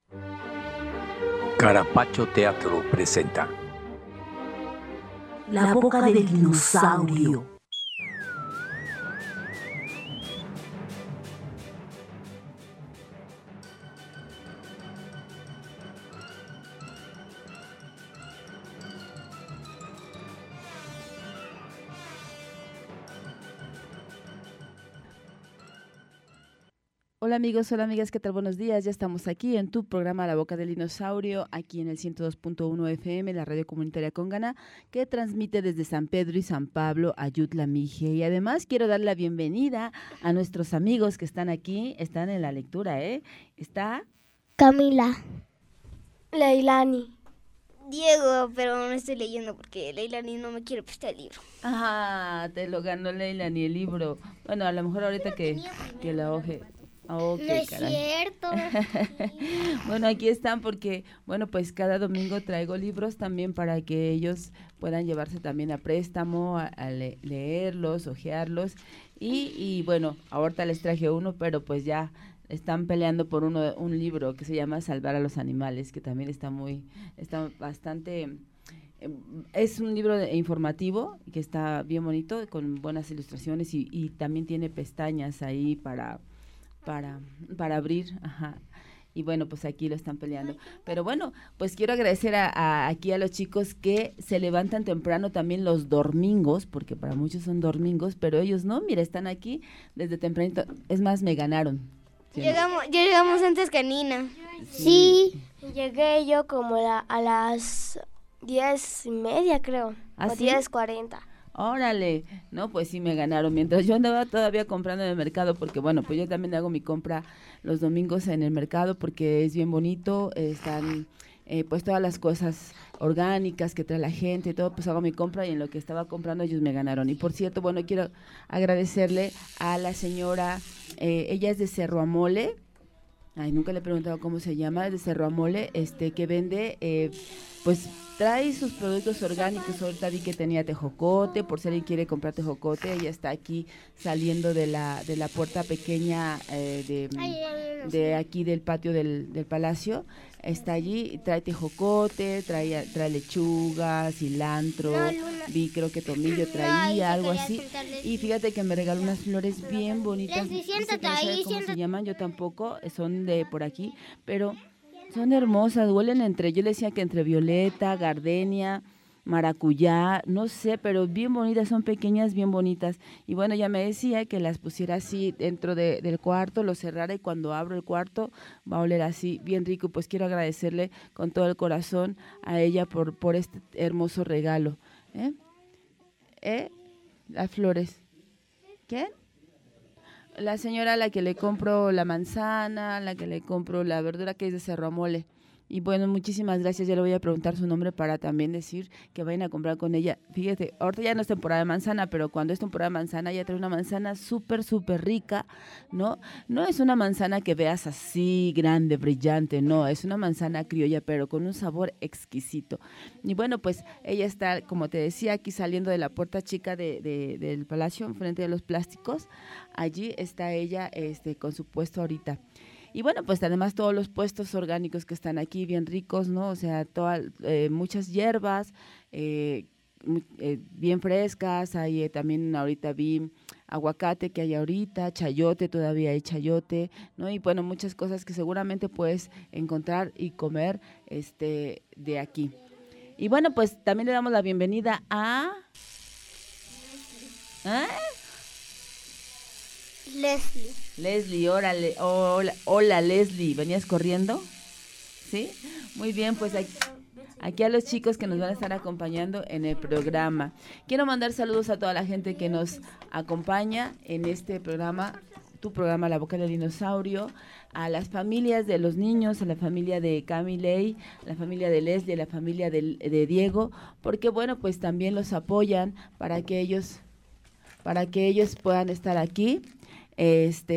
Carapacho Teatro presenta La boca del dinosaurio. Hola amigos, hola amigas, ¿qué tal? Buenos días, ya estamos aquí en tu programa La Boca del Dinosaurio, aquí en el 102.1 FM, la radio comunitaria Congana, que transmite desde San Pedro y San Pablo, Ayutla, Mije. Y además quiero dar la bienvenida a nuestros amigos que están aquí, están en la lectura, Está Camila. Leilani. Diego, pero no estoy leyendo porque Leilani no me quiere prestar el libro. Ah, te lo ganó Leilani el libro. Bueno, a lo mejor ahorita que la hoje. Oh, No es caray. cierto. Bueno, aquí están porque, bueno, pues cada domingo traigo libros también para que ellos puedan llevarse también a préstamo, a leerlos, hojearlos. Y bueno, ahorita les traje uno, pero pues ya están peleando por un libro que se llama Salvar a los Animales, que también está bastante... Es un libro informativo que está bien bonito, con buenas ilustraciones y también tiene pestañas ahí para abrir, ajá. Y bueno, pues aquí lo están peleando. Pero bueno, pues quiero agradecer aquí a los chicos que se levantan temprano también los domingos, porque para muchos son domingos, pero ellos no, mira, están aquí desde tempranito. Es más, me ganaron. ¿Sí, Llegamos antes que Nina. Sí. Llegué yo como a las 10:30, creo. ¿Ah, o sí? 10:40. Órale, no, pues sí me ganaron, mientras yo andaba todavía comprando en el mercado, porque bueno, pues yo también hago mi compra los domingos en el mercado porque es bien bonito, están pues todas las cosas orgánicas que trae la gente y todo, pues hago mi compra y en lo que estaba comprando ellos me ganaron. Y por cierto, bueno, quiero agradecerle a la señora, ella es de Cerro Amole. Ay, nunca le he preguntado cómo se llama, es de Cerro Amole, que vende, pues trae sus productos orgánicos. Ahorita vi que tenía tejocote, por si alguien quiere comprar tejocote, ella está aquí saliendo de la puerta pequeña de aquí del patio del palacio, está allí, trae tejocote, trae lechuga, cilantro, vi creo que tomillo traía, algo así, y fíjate que me regaló unas flores bien bonitas. Leslie, siéntate Dice que no sabe ahí, cómo se siéntate. llaman, yo tampoco, son de por aquí, pero son hermosas, huelen yo le decía que entre violeta, gardenia, maracuyá, no sé, pero bien bonitas, son pequeñas, bien bonitas. Y bueno, ya me decía que las pusiera así dentro del cuarto, lo cerrara y cuando abro el cuarto va a oler así, bien rico. Pues quiero agradecerle con todo el corazón a ella por este hermoso regalo. Las flores. ¿Quién? La señora a la que le compro la manzana, a la que le compro la verdura, que es de Cerro Amole. Y bueno, muchísimas gracias, ya le voy a preguntar su nombre para también decir que vayan a comprar con ella. Fíjate, ahorita ya no es temporada de manzana, pero cuando es temporada de manzana, ella trae una manzana súper, súper rica, ¿no? No es una manzana que veas así, grande, brillante, no, es una manzana criolla, pero con un sabor exquisito. Y bueno, pues ella está, como te decía, aquí saliendo de la puerta chica del palacio, enfrente de los plásticos. Allí está ella con su puesto ahorita. Y bueno, pues además todos los puestos orgánicos que están aquí, bien ricos, ¿no? O sea, muchas hierbas, bien frescas. Hay también ahorita vi aguacate que hay ahorita, chayote, todavía hay chayote, ¿no? Y bueno, muchas cosas que seguramente puedes encontrar y comer de aquí. Y bueno, pues también le damos la bienvenida a... Leslie, órale, hola Leslie, ¿venías corriendo? ¿Sí? Muy bien, pues aquí a los chicos que nos van a estar acompañando en el programa. Quiero mandar saludos a toda la gente que nos acompaña en este programa, tu programa La Boca del Dinosaurio, a las familias de los niños, a la familia de Camilei, a la familia de Leslie, a la familia de Diego, porque bueno, pues también los apoyan para que ellos puedan estar aquí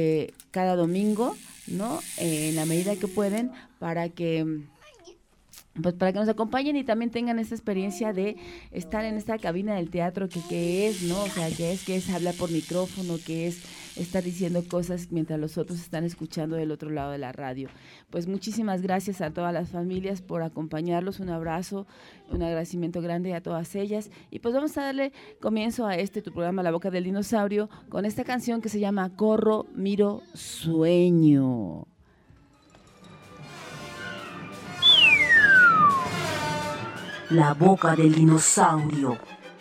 cada domingo, ¿no? En la medida que pueden, para que pues para que nos acompañen y también tengan esta experiencia de estar en esta cabina del teatro que es, ¿no? O sea, que es hablar por micrófono, que es estar diciendo cosas mientras los otros están escuchando del otro lado de la radio. Pues muchísimas gracias a todas las familias por acompañarlos, un abrazo, un agradecimiento grande a todas ellas. Y pues vamos a darle comienzo a tu programa La Boca del Dinosaurio con esta canción que se llama Corro, Miro, Sueño. La Boca del Dinosaurio.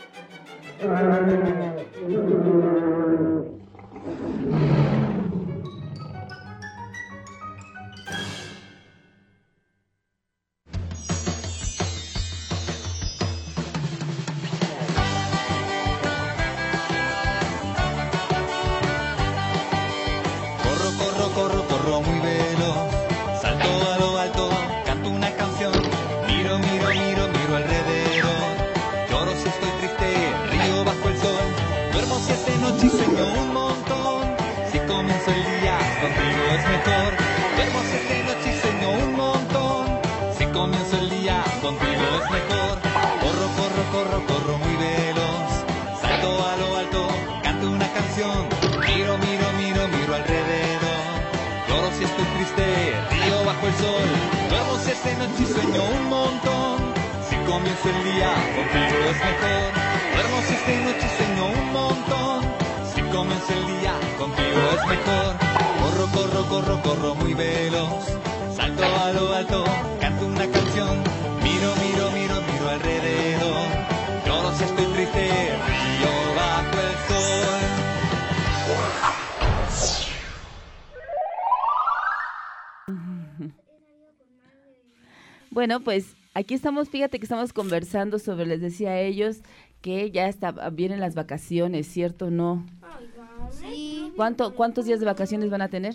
Corro muy veloz, salto a lo alto, canto una canción, miro alrededor, lloro si estoy triste, río bajo el sol, duermo si es de noche y sueño un montón, si comienzo el día contigo es mejor, duermo si es de noche y sueño un montón, si comienzo el día contigo es mejor, corro muy veloz, salto a lo alto, canto una canción, miro alrededor, lloro si estoy triste, río bajo el sol, duermo si es de noche y sueño un montón, si comienzo el día contigo es mejor, duermo si es de noche y sueño un montón, si comienzo el día contigo es mejor, corro muy veloz, salto a lo alto, canto una canción, miro alrededor, lloro si estoy triste, río bajo el sol. Bueno, pues aquí estamos, fíjate que estamos conversando sobre, les decía a ellos, que ya vienen las vacaciones, ¿cierto o no? Sí. ¿Cuántos días de vacaciones van a tener?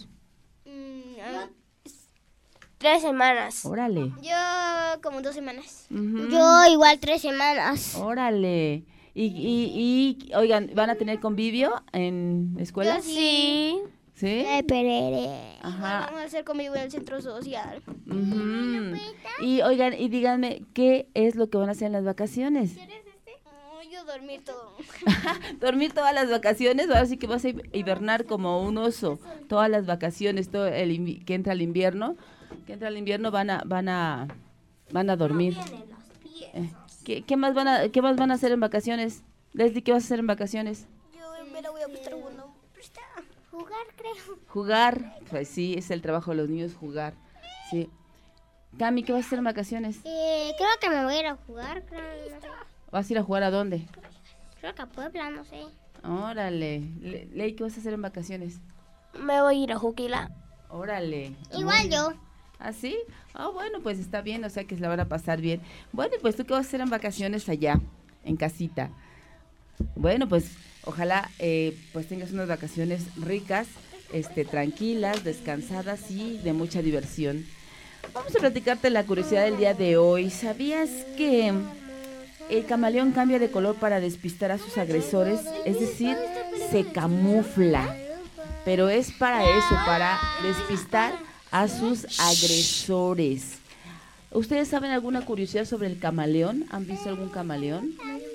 3 semanas. Órale. Yo como 2 semanas. Ujú. Yo igual 3 semanas. Órale. Y oigan, ¿van a tener convivio en escuela? Sí. ¿Sí? Perere. Ajá. Vamos a hacer conmigo en el centro social. Ujú. Y oigan, y díganme, ¿qué es lo que van a hacer en las vacaciones? Yo dormir todo. Dormir todas las vacaciones, ahora sí que vas a hibernar como un oso, todas las vacaciones, todo que entra el invierno, van a dormir. ¿Qué más van a hacer en vacaciones? Leslie, ¿qué vas a hacer en vacaciones? Yo me la voy a prestar uno. Jugar, creo. Jugar, pues sí, es el trabajo de los niños, jugar, sí. Cami, ¿qué vas a hacer en vacaciones? Creo que me voy a ir a jugar, creo. ¿Vas a ir a jugar a dónde? Creo que a Puebla, no sé. Órale. Ley, ¿qué vas a hacer en vacaciones? Me voy a ir a Juquila. Órale. Igual yo. ¿Ah, sí? Ah, bueno, pues está bien, o sea que se la van a pasar bien. Bueno, pues ¿tú qué vas a hacer en vacaciones allá, en casita? Bueno, pues ojalá pues tengas unas vacaciones ricas, tranquilas, descansadas y de mucha diversión. Vamos a platicarte la curiosidad del día de hoy. ¿Sabías que el camaleón cambia de color para despistar a sus agresores? Es decir, se camufla. Pero es para eso, para despistar a sus agresores. ¿Ustedes saben alguna curiosidad sobre el camaleón? ¿Han visto algún camaleón?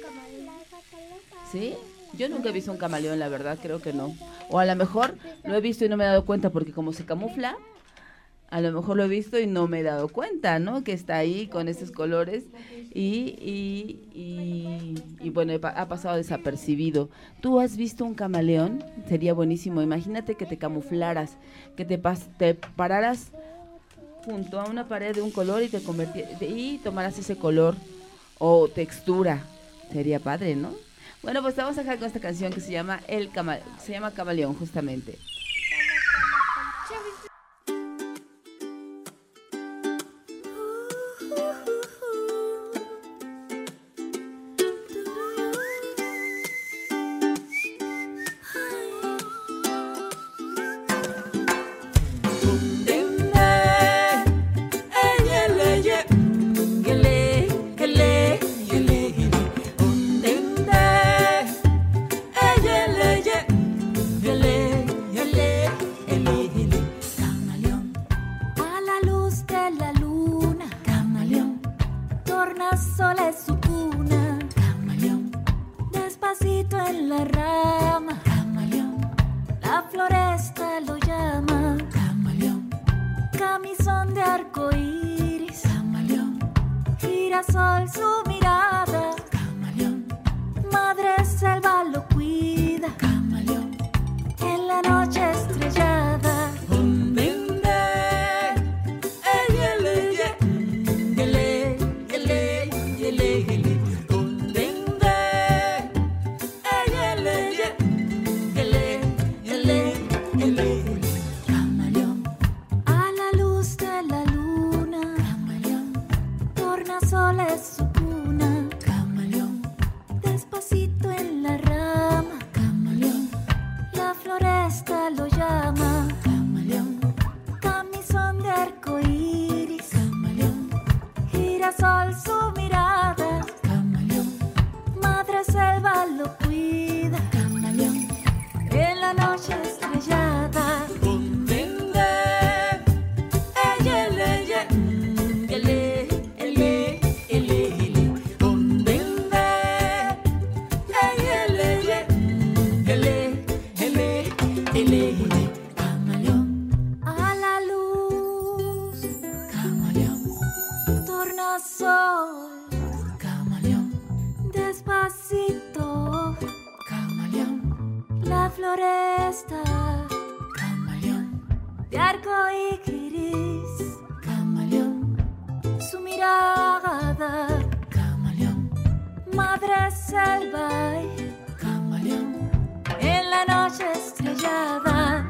¿Sí? Yo nunca he visto un camaleón, la verdad, creo que no. O a lo mejor lo he visto y no me he dado cuenta, porque como se camufla, a lo mejor lo he visto y no me he dado cuenta, ¿no? Que está ahí con esos colores y bueno, ha pasado desapercibido. ¿Tú has visto un camaleón? Sería buenísimo. Imagínate que te camuflaras, que te pararas junto a una pared de un color y tomaras ese color o textura. Sería padre, ¿no? Bueno, pues te vamos a dejar con esta canción que se llama Camaleón, justamente. girasol su mirada, camaleón, madre selva lo cuida, camaleón, en la noche estrellada. Sol es su cuna, camaleón, despacito en la rama, camaleón, la floresta lo llama, camaleón, camisón de arcoíris, camaleón, girasol su mirada, camaleón, madre selva lo cuida, camaleón, en la noche estrellada. Sol, camaleón, despacito, camaleón, la floresta, camaleón, de arcoíris, camaleón, su mirada, camaleón, madre selva, camaleón, en la noche estrellada.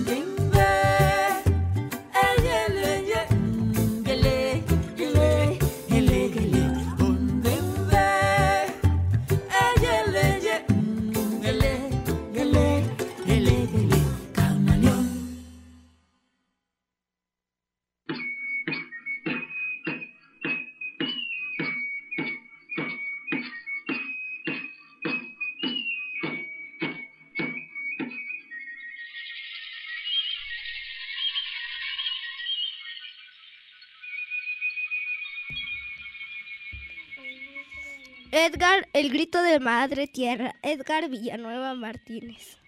Edgar, el grito de Madre Tierra. Edgar Villanueva Martínez.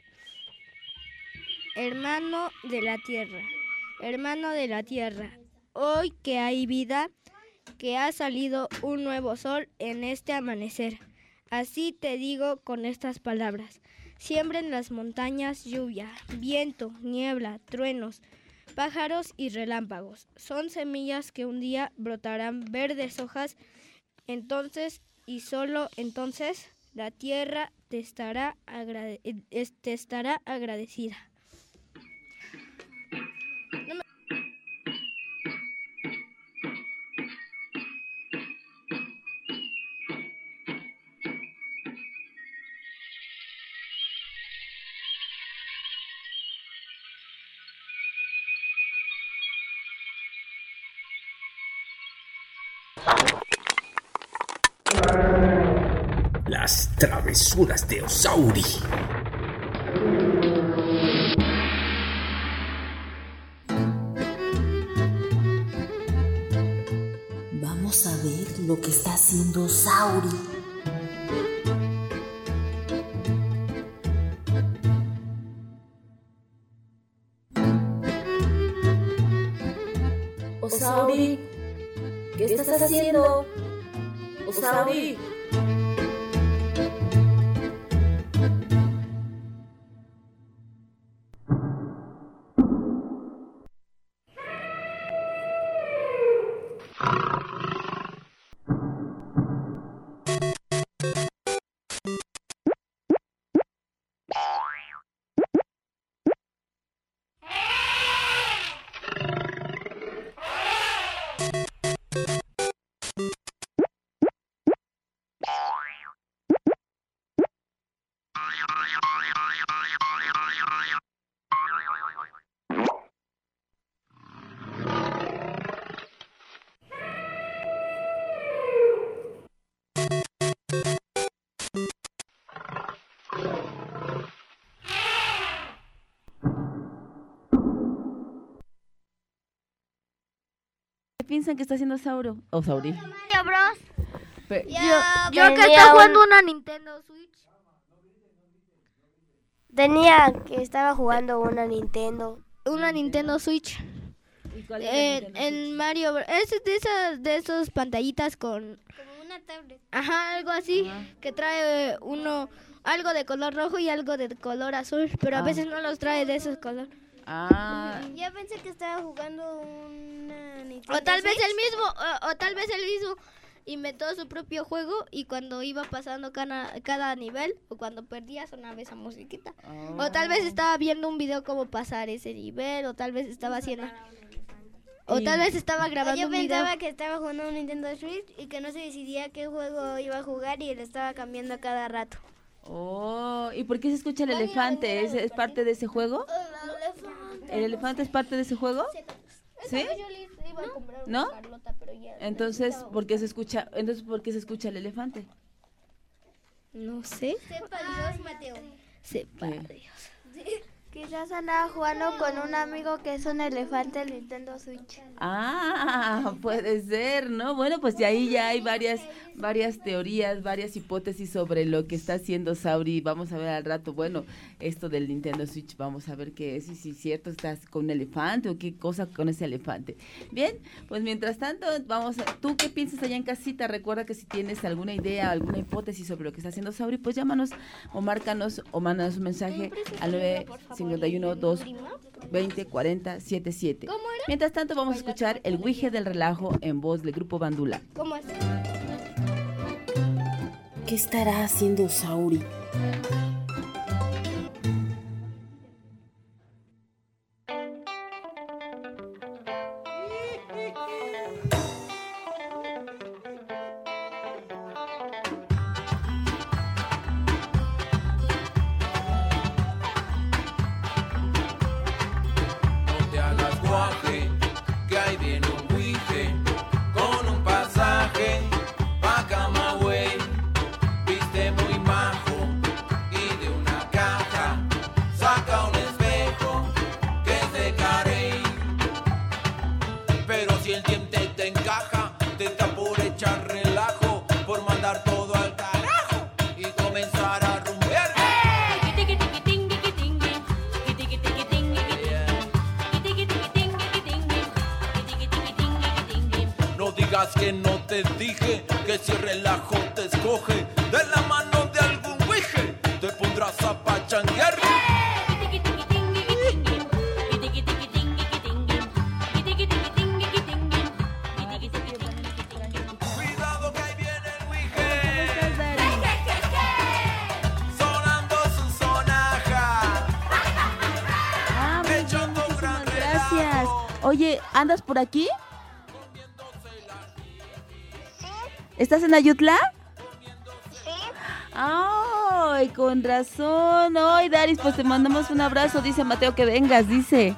Hermano de la tierra, hermano de la tierra, hoy que hay vida, que ha salido un nuevo sol en este amanecer. Así te digo con estas palabras. Siembren las montañas lluvia, viento, niebla, truenos, pájaros y relámpagos. Son semillas que un día brotarán verdes hojas. Entonces y solo entonces la tierra te estará agradecida. Las travesuras de Osauri. Vamos a ver lo que está haciendo Osauri. Osauri, ¿qué estás haciendo? Osauri. ¿Qué piensan que está haciendo Osauri? Mario Bros. Yo que está jugando una Nintendo Switch. Tenía que estaba jugando una Nintendo Switch. ¿Cuál es el Nintendo En Switch? Mario, es de esos pantallitas con, Como una tablet. ajá, algo así, Ajá. que trae algo de color rojo y algo de color azul, pero a Ah. veces no los trae de esos colores. Ah, Yo pensé que estaba jugando una Nintendo O tal vez Switch. él mismo, o tal vez él mismo inventó su propio juego y cuando iba pasando cada nivel o cuando perdía sonaba esa musiquita. O tal vez estaba viendo un video cómo pasar ese nivel, o tal vez estaba haciendo... O tal vez estaba grabando Yo un video. pensaba que estaba jugando un Nintendo Switch y que no se decidía qué juego iba a jugar y él estaba cambiando a cada rato. oh, ¿y por qué se escucha el elefante? ¿Es parte de ese juego? ¿El elefante es parte de ese juego? ¿Sí? Yo le iba a comprar ¿No? una Carlota, pero ya... Entonces, ¿por qué se escucha el elefante? No sé. Sepa Dios, Mateo. Sepa ¿Qué? Dios. Quizás andaba jugando con un amigo que es un elefante del Nintendo Switch. Ah, puede ser, ¿no? Bueno, pues de ahí ya hay varias teorías, varias hipótesis sobre lo que está haciendo Sauri. Vamos a ver al rato, bueno, esto del Nintendo Switch, vamos a ver qué es, y si es cierto, estás con un elefante o qué cosa con ese elefante. Bien, pues mientras tanto, ¿tú qué piensas allá en casita? Recuerda que si tienes alguna idea, alguna hipótesis sobre lo que está haciendo Sauri, pues llámanos o márcanos o mándanos un mensaje al 951-220-4077. Mientras tanto, vamos a escuchar el Wije del Relajo en voz del grupo Bandula. ¿Cómo es? ¿Qué estará haciendo Sauri? No te hagas guaje, que ahí viene un Wije con un pasaje pa' Camagüey. Viste muy majo y de una caja saca un espejo que es de Carey. Pero si el diente te encaja, te está por echar relajo, por mandar todo al carajo y comenzar a rumbear. No digas que no te dije que si relajo te escoge de la mano de algún Wije, te pondrás a pachanguear. Cuidado que ahí viene el Wije, sonando su sonaja, Ah, muy bien, echando un gran muchísimas gracias. relajo. Oye, ¿andas por aquí? ¿Estás en Ayutla? Ay, con razón. Ay, Daris, pues te mandamos un abrazo. Dice Mateo que vengas, dice.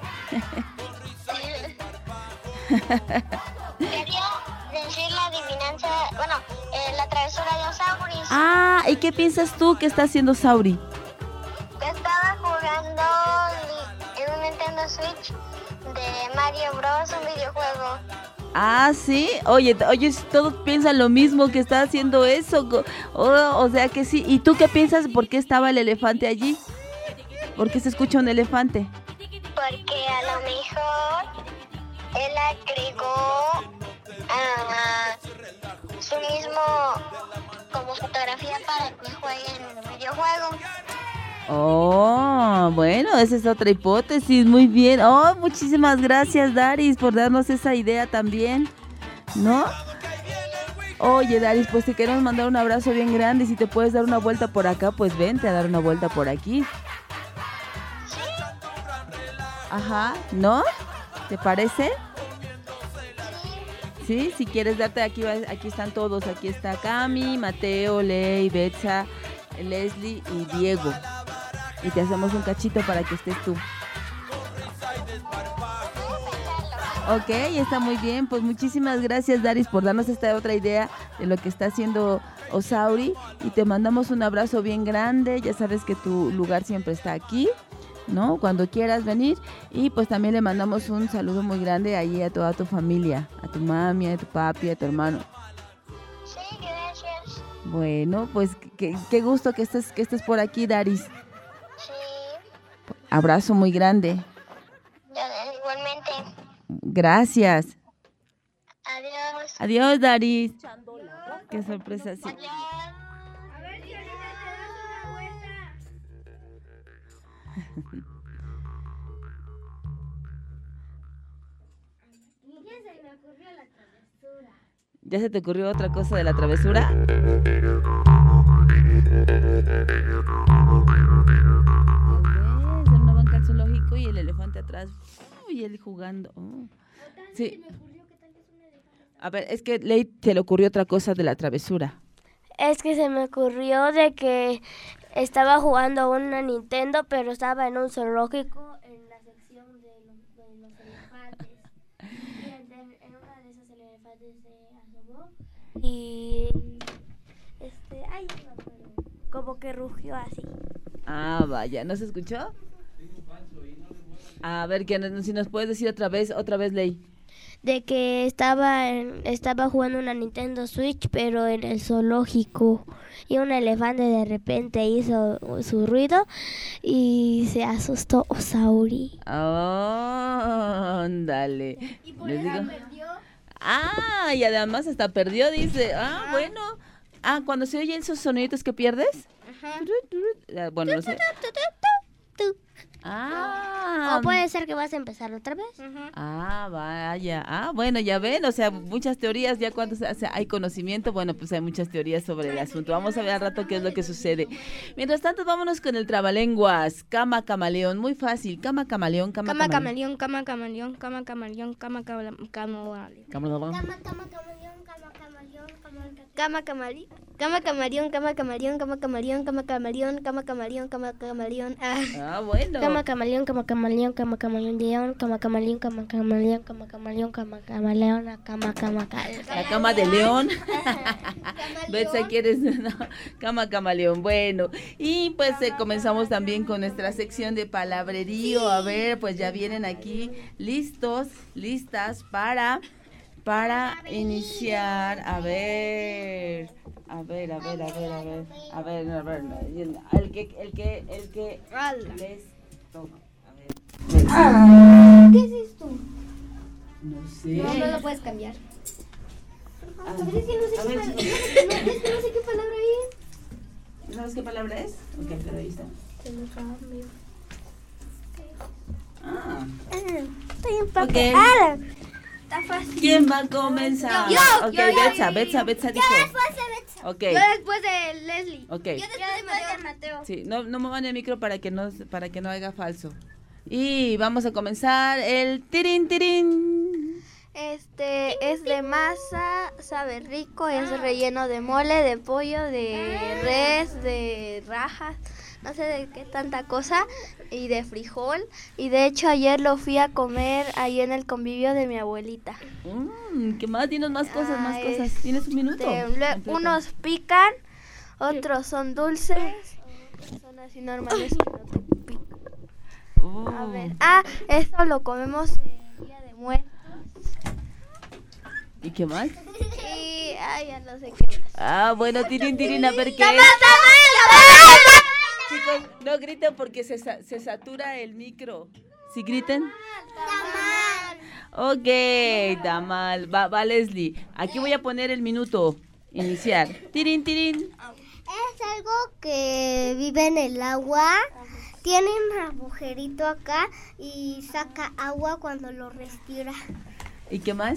Quería decir la adivinanza, bueno, la travesura de Osauris. Ah, ¿y qué piensas tú que está haciendo Sauri? Que estaba jugando en un Nintendo Switch de Mario Bros, un videojuego. Ah, sí. Oye, todos piensan lo mismo, que está haciendo eso. O sea que sí. ¿Y tú qué piensas? ¿Por qué estaba el elefante allí? ¿Por qué se escucha un elefante? Porque a lo mejor él agregó su mismo como fotografía para que jueguen en el videojuego. Oh, bueno, esa es otra hipótesis, muy bien. Oh, muchísimas gracias, Daris, por darnos esa idea también, ¿no? Oye, Daris, pues te queremos mandar un abrazo bien grande. Si te puedes dar una vuelta por acá, pues vente a dar una vuelta por aquí. Ajá, ¿no? ¿Te parece? Sí, si quieres darte aquí, aquí están todos. Aquí está Cami, Mateo, Ley, Betsa, Leslie y Diego. Y te hacemos un cachito para que estés tú. Ok, está muy bien. Pues muchísimas gracias, Daris, por darnos esta otra idea de lo que está haciendo Osauri. Y te mandamos un abrazo bien grande. Ya sabes que tu lugar siempre está aquí, ¿no? Cuando quieras venir. Y pues también le mandamos un saludo muy grande ahí a toda tu familia. A tu mami, a tu papi, a tu hermano. Sí, gracias. Bueno, pues qué gusto que estés por aquí, Daris. Sí, Abrazo muy grande. igualmente. Gracias. Adiós. Adiós, Daris. Qué sorpresa, sí. Adiós. A ver si ahorita te das una vuelta. Ya se me ocurrió la travesura. ¿Ya se te ocurrió otra cosa de la travesura? En una banca al zoológico y el elefante atrás. Y él jugando. Sí. A ver, es que Ley se le ocurrió otra cosa de la travesura. Es que se me ocurrió de que estaba jugando una Nintendo, pero estaba en un zoológico en la sección de los elefantes. Y en una de esas el elefante se asomó y ay, no me acuerdo, como que rugió así. Ah, vaya, ¿no se escuchó? A ver, si nos puedes decir otra vez, Ley. De que estaba jugando una Nintendo Switch, pero en el zoológico, y un elefante de repente hizo su ruido y se asustó Osauri. Ándale. ¿Y por eso perdió? Ah, y además hasta perdió, dice. Ah, bueno. Ah, cuando se oyen esos soniditos que pierdes. Ajá. Bueno, no sé. Ah. O puede ser que vas a empezar otra vez. Ah, vaya. Ah, bueno, ya ven, o sea, muchas teorías, ya cuando hay conocimiento, bueno, pues hay muchas teorías sobre el asunto. Vamos a ver al rato qué es lo que sucede. Mientras tanto, vámonos con el trabalenguas. Cama camaleón, muy fácil. Cama camaleón, cama camaleón. Cama camaleón, cama camaleón, cama camaleón, cama camaleón, cama camaleón, cama camaleón, cama camaleón, cama camaleón, cama camaleón, cama camaleón, cama camaleón, cama camaleón. Ah, bueno. Cama camaleón, cama camaleón, cama camaleón, león, cama camaleón, cama camaleón, cama camaleón, cama camaleón, la cama. La cama de león. Betsa, ¿quieres? No. Cama camaleón. Bueno, y pues comenzamos también con nuestra sección de palabrerío. A ver, pues ya vienen aquí listas para iniciar. A ver, el que les toca. A ver. ¿Qué es esto? No sé. No lo puedes cambiar. A ver, es que no sé qué palabra es. ¿Sabes qué palabra es? Ok, pero ahí está. Ah. Estoy un poco. Okay. Está fácil. ¿Quién va a comenzar? Yo. Betsa dijo. Yo después de Betsa. Ok. Yo después de Leslie. Ok. Yo después de Mateo. Sí, no muevan el micro para que no haga falso. Y vamos a comenzar el tirín. Es de masa, sabe rico, es relleno de mole, de pollo, de res, de rajas, no sé de qué tanta cosa, y de frijol. Y de hecho ayer lo fui a comer ahí en el convivio de mi abuelita. ¿Qué más? Dinos más cosas. ¿Tienes un minuto? Unos pican, otros son dulces, otros son así normales que no te pican. A ver, esto lo comemos el Día de Muertos. ¿Y qué más? Y ya no sé qué más. Ah, bueno, tirín, a ver qué es. Chicos, no griten porque se satura el micro. ¿Sí griten? Tamal. Ok, tamal. Va, Leslie. Aquí voy a poner el minuto. Iniciar. Tirín. Es algo que vive en el agua. Tiene un agujerito acá y saca agua cuando lo respira. ¿Y qué más?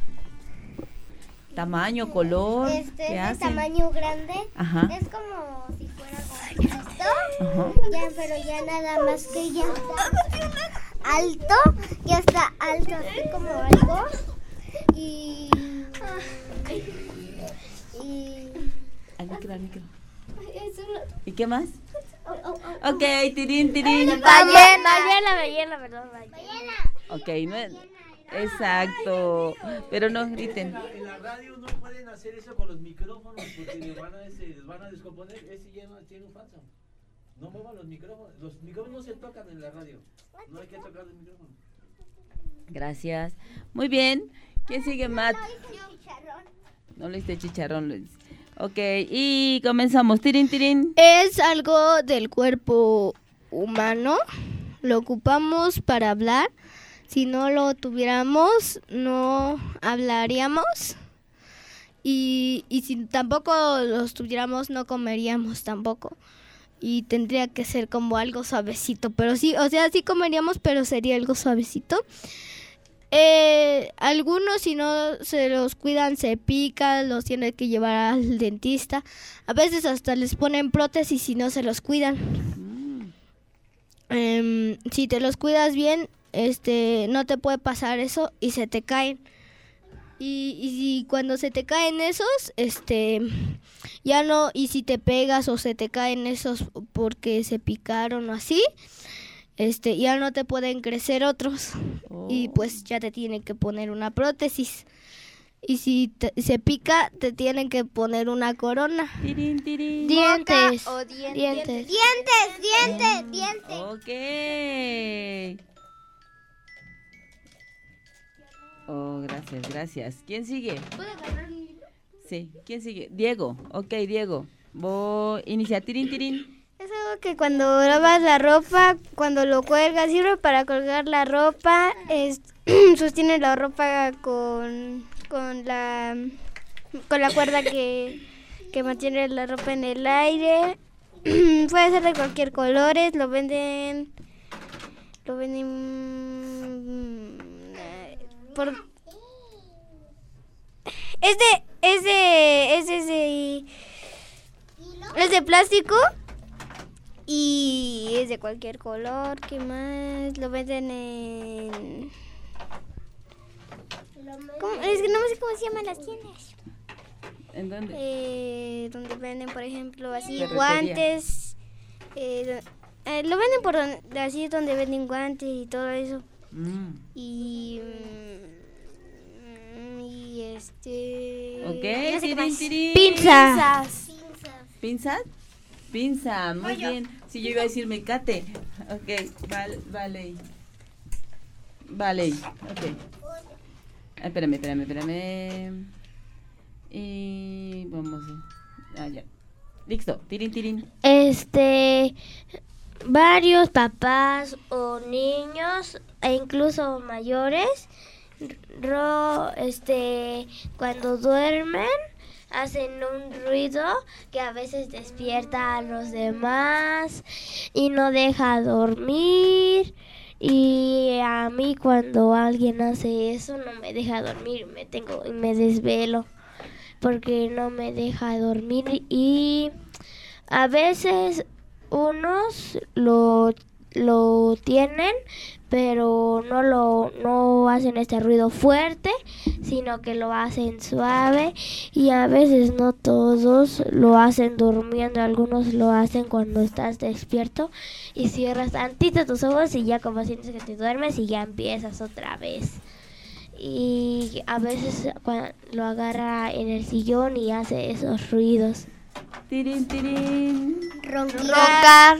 Tamaño, color. ¿Qué hace? De tamaño grande. Ajá. Es como si fuera esto. Pero ya nada más que ya está alto. Ya está alto, así como algo. Y al micro. ¿Y qué más? Ok, tirín. Ballena, perdón. Ok, no es... Exacto, pero no griten. En la radio no pueden hacer eso con los micrófonos porque les van a descomponer. Ese ya no tiene un falso. No muevan los micrófonos no se tocan en la radio. No hay que tocar los micrófonos. Gracias. Muy bien. ¿Quién sigue, Matt? No le hice chicharrón, Luis. Ok, y comenzamos. Tirín. Es algo del cuerpo humano. Lo ocupamos para hablar. Si no lo tuviéramos, no hablaríamos. Y si tampoco los tuviéramos, no comeríamos tampoco. Y tendría que ser como algo suavecito. Pero sí, o sea, sí comeríamos, pero sería algo suavecito. Algunos, si no se los cuidan, se pican, los tienen que llevar al dentista. A veces hasta les ponen prótesis si no se los cuidan. Si te los cuidas bien, no te puede pasar eso y se te caen. Y cuando se te caen esos, ya no, y si te pegas o se te caen esos porque se picaron o así, ya no te pueden crecer otros. Y pues ya te tienen que poner una prótesis. Y si se pica, te tienen que poner una corona. Tirín, tirín. Dientes. Boca o Dientes. Dientes. Ok. Oh, gracias. ¿Quién sigue? ¿Puedo agarrar un libro? Sí, ¿quién sigue? Diego. Ok, Diego. Inicia. Tirín. Es algo que cuando lavas la ropa, cuando lo cuelgas, sirve para colgar la ropa. Sostiene la ropa con la cuerda que mantiene la ropa en el aire. Puede ser de cualquier colores. Lo venden por es de plástico y es de cualquier color. ¿Qué más? Lo venden en... Es que no sé cómo se llaman las tiendas. ¿En dónde? Donde venden, por ejemplo, así Ferretería. guantes. Lo venden por así donde venden guantes y todo eso. Y Ok, no sé qué más. tirín. Pinzas. Pinza, muy bien. Sí, yo iba a decir mecate. Ok, vale. Ok. Espérame. Y vamos a... ya. Listo, tirín. Varios papás o niños e incluso mayores cuando duermen hacen un ruido que a veces despierta a los demás y no deja dormir. Y a mí cuando alguien hace eso no me deja dormir, me desvelo porque no me deja dormir. Y a veces unos lo tienen, pero no hacen este ruido fuerte, sino que lo hacen suave. Y a veces no todos lo hacen durmiendo, algunos lo hacen cuando estás despierto y cierras tantito tus ojos y ya como sientes que te duermes y ya empiezas otra vez. Y a veces lo agarra en el sillón y hace esos ruidos. Tirín. Roncar.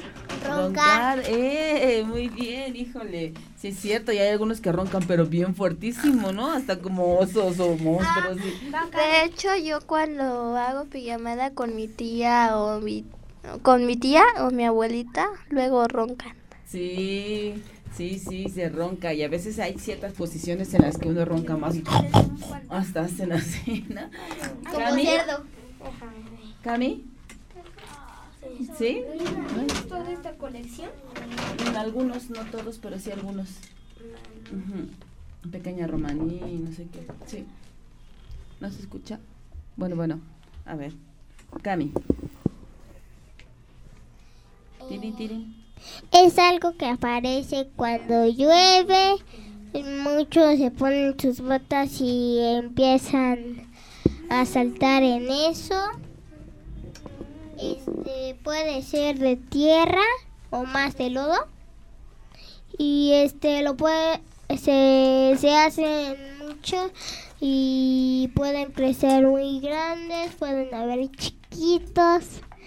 Muy bien, híjole. Sí, es cierto, y hay algunos que roncan, pero bien fuertísimo, ¿no? Hasta como osos o monstruos. De hecho, yo cuando hago pijamada con mi tía o mi abuelita, luego roncan. Sí, se ronca. Y a veces hay ciertas posiciones en las que uno ronca más y hasta hacen así, ¿no? Como cerdo. ¿Cami? ¿Sí? ¿Toda esta colección? Algunos, no todos, pero sí algunos. Pequeña romaní, no sé qué. Sí. ¿No se escucha? Bueno. A ver. Cami. Tirín. Es algo que aparece cuando llueve. Muchos se ponen sus botas y empiezan a saltar en eso. Puede ser de tierra o más de lodo. Y se hacen mucho y pueden crecer muy grandes, pueden haber chiquitos.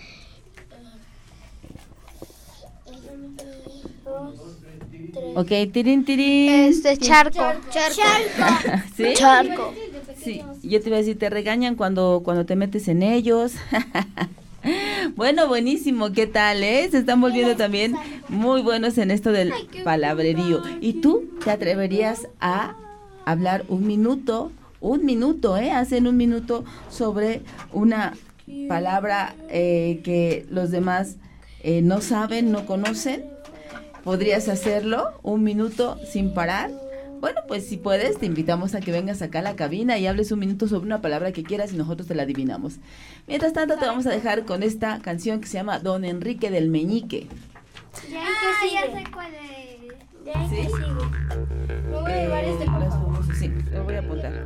Ok, tirín. Charco. ¿Sí? Charco. Sí, yo te iba a decir, te regañan cuando te metes en ellos. Bueno, buenísimo, ¿qué tal, Se están volviendo también muy buenos en esto del palabrerío. ¿Y tú te atreverías a hablar un minuto, hacen un minuto sobre una palabra que los demás no saben, no conocen? ¿Podrías hacerlo un minuto sin parar? Bueno, pues si puedes, te invitamos a que vengas acá a la cabina y hables un minuto sobre una palabra que quieras y nosotros te la adivinamos. Mientras tanto, te vamos a dejar con esta canción que se llama Don Enrique del Meñique. Ya sé cuál es. ¿Sí? Me voy a llevar este, por favor. Sí, lo voy a apuntar.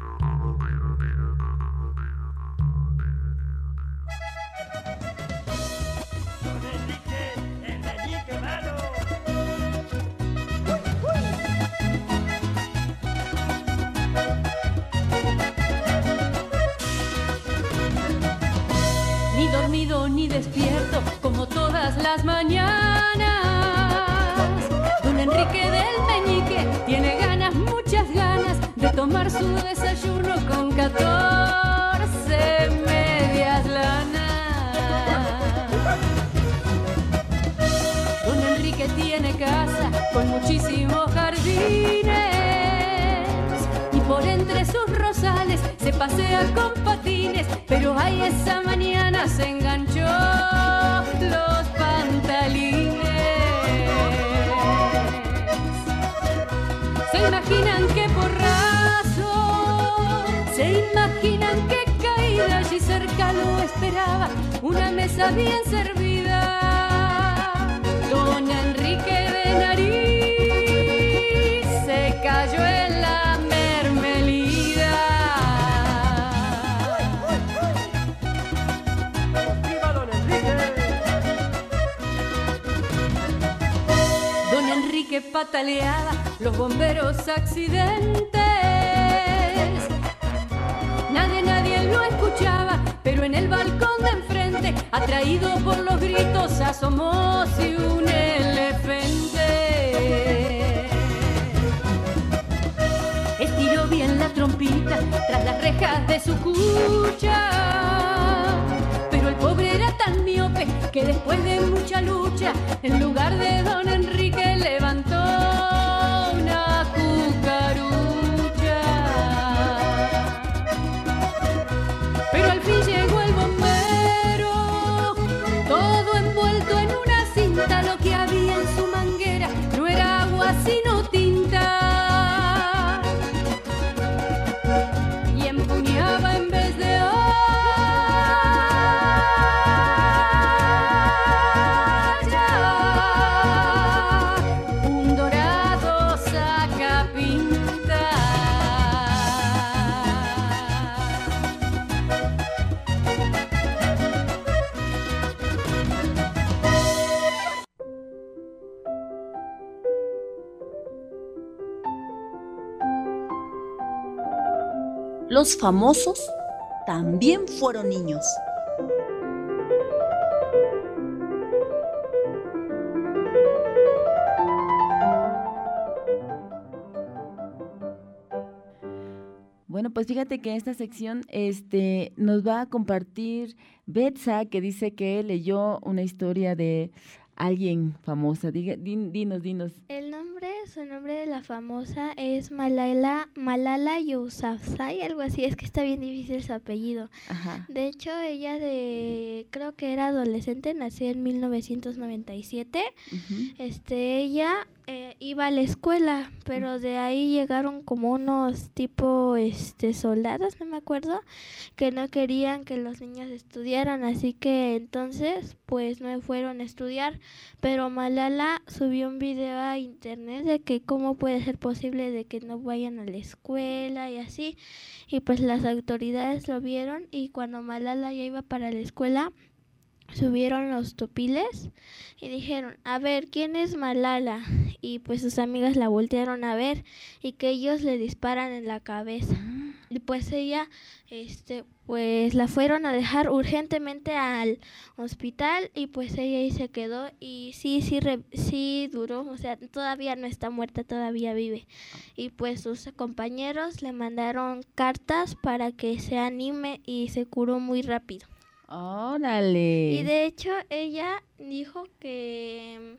Ni dormido ni despierto como todas las mañanas. Don Enrique del Meñique tiene ganas, muchas ganas de tomar su desayuno con 14 medias lanas. Don Enrique tiene casa con muchísimos jardines y por entre sus rosales se pasea con patines, pero ay, esa mañana se enganchó los pantalines. Se imaginan qué porrazo, se imaginan qué caída, allí cerca lo esperaba una mesa bien servida. Don Enrique de nariz se cayó en la mermelida. ¡Viva Don Enrique! Don Enrique pataleaba, los bomberos accidentes. Nadie lo escuchaba, pero en el balcón de enfrente, atraído por los gritos, asomóse un elefante. Estiró bien la trompita tras las rejas de su cucha, pero el pobre era tan miope que después de mucha lucha, en lugar de Don Enrique levantó una cucarucha. Pero al fin llegó el bombero, todo envuelto en una cinta. Lo que había en su manguera no era agua sino tinta, y empuñaba en vez de hacha un dorado sacapinta. Los famosos también fueron niños. Bueno, pues fíjate que en esta sección nos va a compartir Betsa, que dice que leyó una historia de alguien famosa. Dinos. Su nombre de la famosa es Malala Yousafzai, algo así, es que está bien difícil su apellido. Ajá. De hecho, ella creo que era adolescente, nació en 1997. Uh-huh. Ella iba a la escuela, pero de ahí llegaron como unos tipo soldados, no me acuerdo, que no querían que los niños estudiaran, así que entonces pues no fueron a estudiar, pero Malala subió un video a internet de que cómo puede ser posible de que no vayan a la escuela y así, y pues las autoridades lo vieron, y cuando Malala ya iba para la escuela subieron los tupiles y dijeron, a ver, ¿quién es Malala? Y pues sus amigas la voltearon a ver y que ellos le disparan en la cabeza. Y pues ella, pues la fueron a dejar urgentemente al hospital, y pues ella ahí se quedó, y sí duró, o sea, todavía no está muerta, todavía vive. Y pues sus compañeros le mandaron cartas para que se anime y se curó muy rápido. ¡Órale! Y de hecho ella dijo que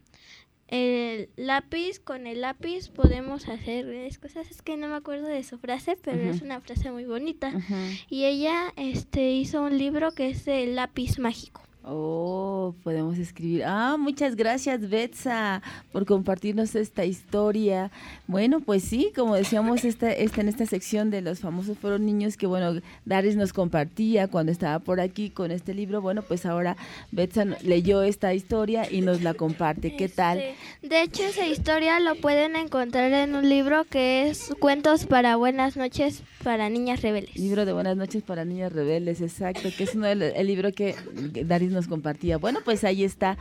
con el lápiz podemos hacer grandes cosas. Es que no me acuerdo de su frase, pero es una frase muy bonita. Y ella hizo un libro que es el lápiz mágico. Oh, podemos escribir. Muchas gracias, Betsa, por compartirnos esta historia. Bueno, pues sí, como decíamos, en esta sección de los famosos fueron niños que, bueno, Daris nos compartía cuando estaba por aquí con este libro. Bueno, pues ahora Betsa leyó esta historia y nos la comparte. ¿Qué tal? De hecho, esa historia lo pueden encontrar en un libro que es Cuentos para Buenas Noches para Niñas Rebeldes. Libro de Buenas Noches para Niñas Rebeldes, exacto, que es el libro que Daris nos compartía. Bueno, pues ahí está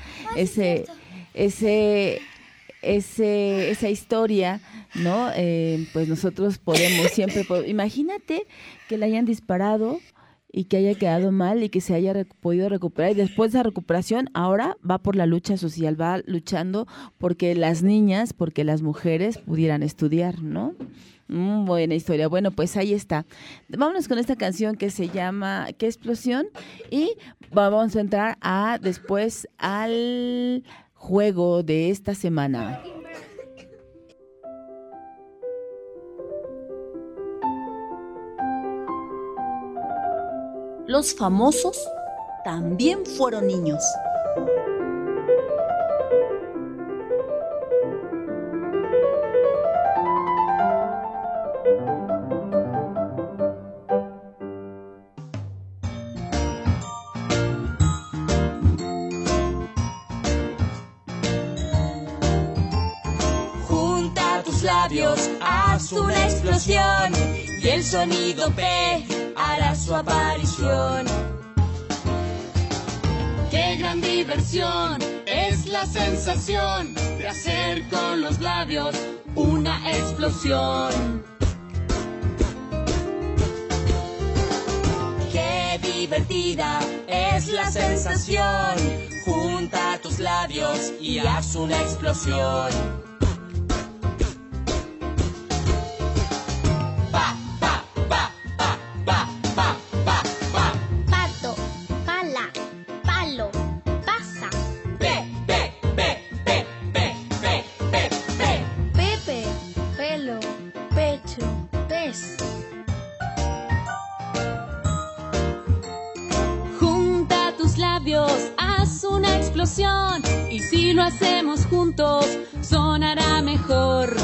esa historia, ¿no? Pues nosotros podemos siempre, imagínate que le hayan disparado y que haya quedado mal y que se haya podido recuperar, y después de la recuperación ahora va por la lucha social, va luchando porque las niñas, porque las mujeres pudieran estudiar, ¿no? Buena historia. Bueno, pues ahí está. Vámonos con esta canción que se llama ¿Qué explosión? Y vamos a entrar después al juego de esta semana. Los famosos también fueron niños. Haz una explosión y el sonido P hará su aparición. ¡Qué gran diversión! Es la sensación de hacer con los labios una explosión. ¡Qué divertida es la sensación! Junta tus labios y haz una explosión. Y si lo hacemos juntos, sonará mejor.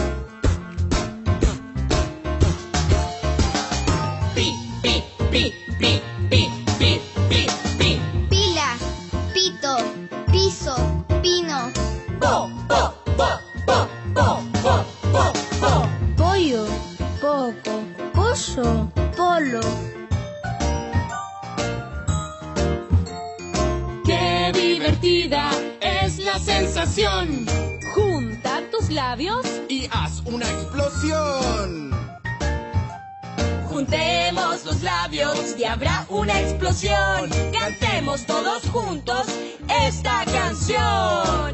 Pi, pi, pi, pi, pi, pi, pi, pi. Pila, pito, piso, pino. Po, po, po, po, po, po, po, po. Pollo, poco, pollo, polo. ¡Qué divertida es la sensación! Junta tus labios y haz una explosión. Juntemos los labios y habrá una explosión. Cantemos todos juntos esta canción.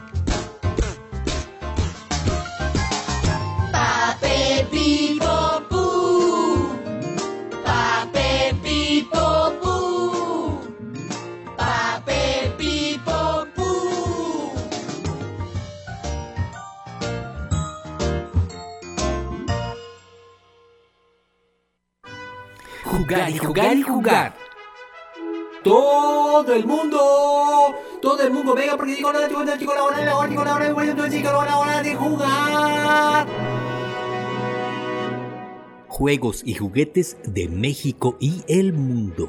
Pape, pipo, pu. Pape, pipo, pu. Pape, pipo, pu. Jugar y jugar y jugar. Todo el mundo, venga, porque digo la hora de jugar. Juegos y juguetes de México y el mundo.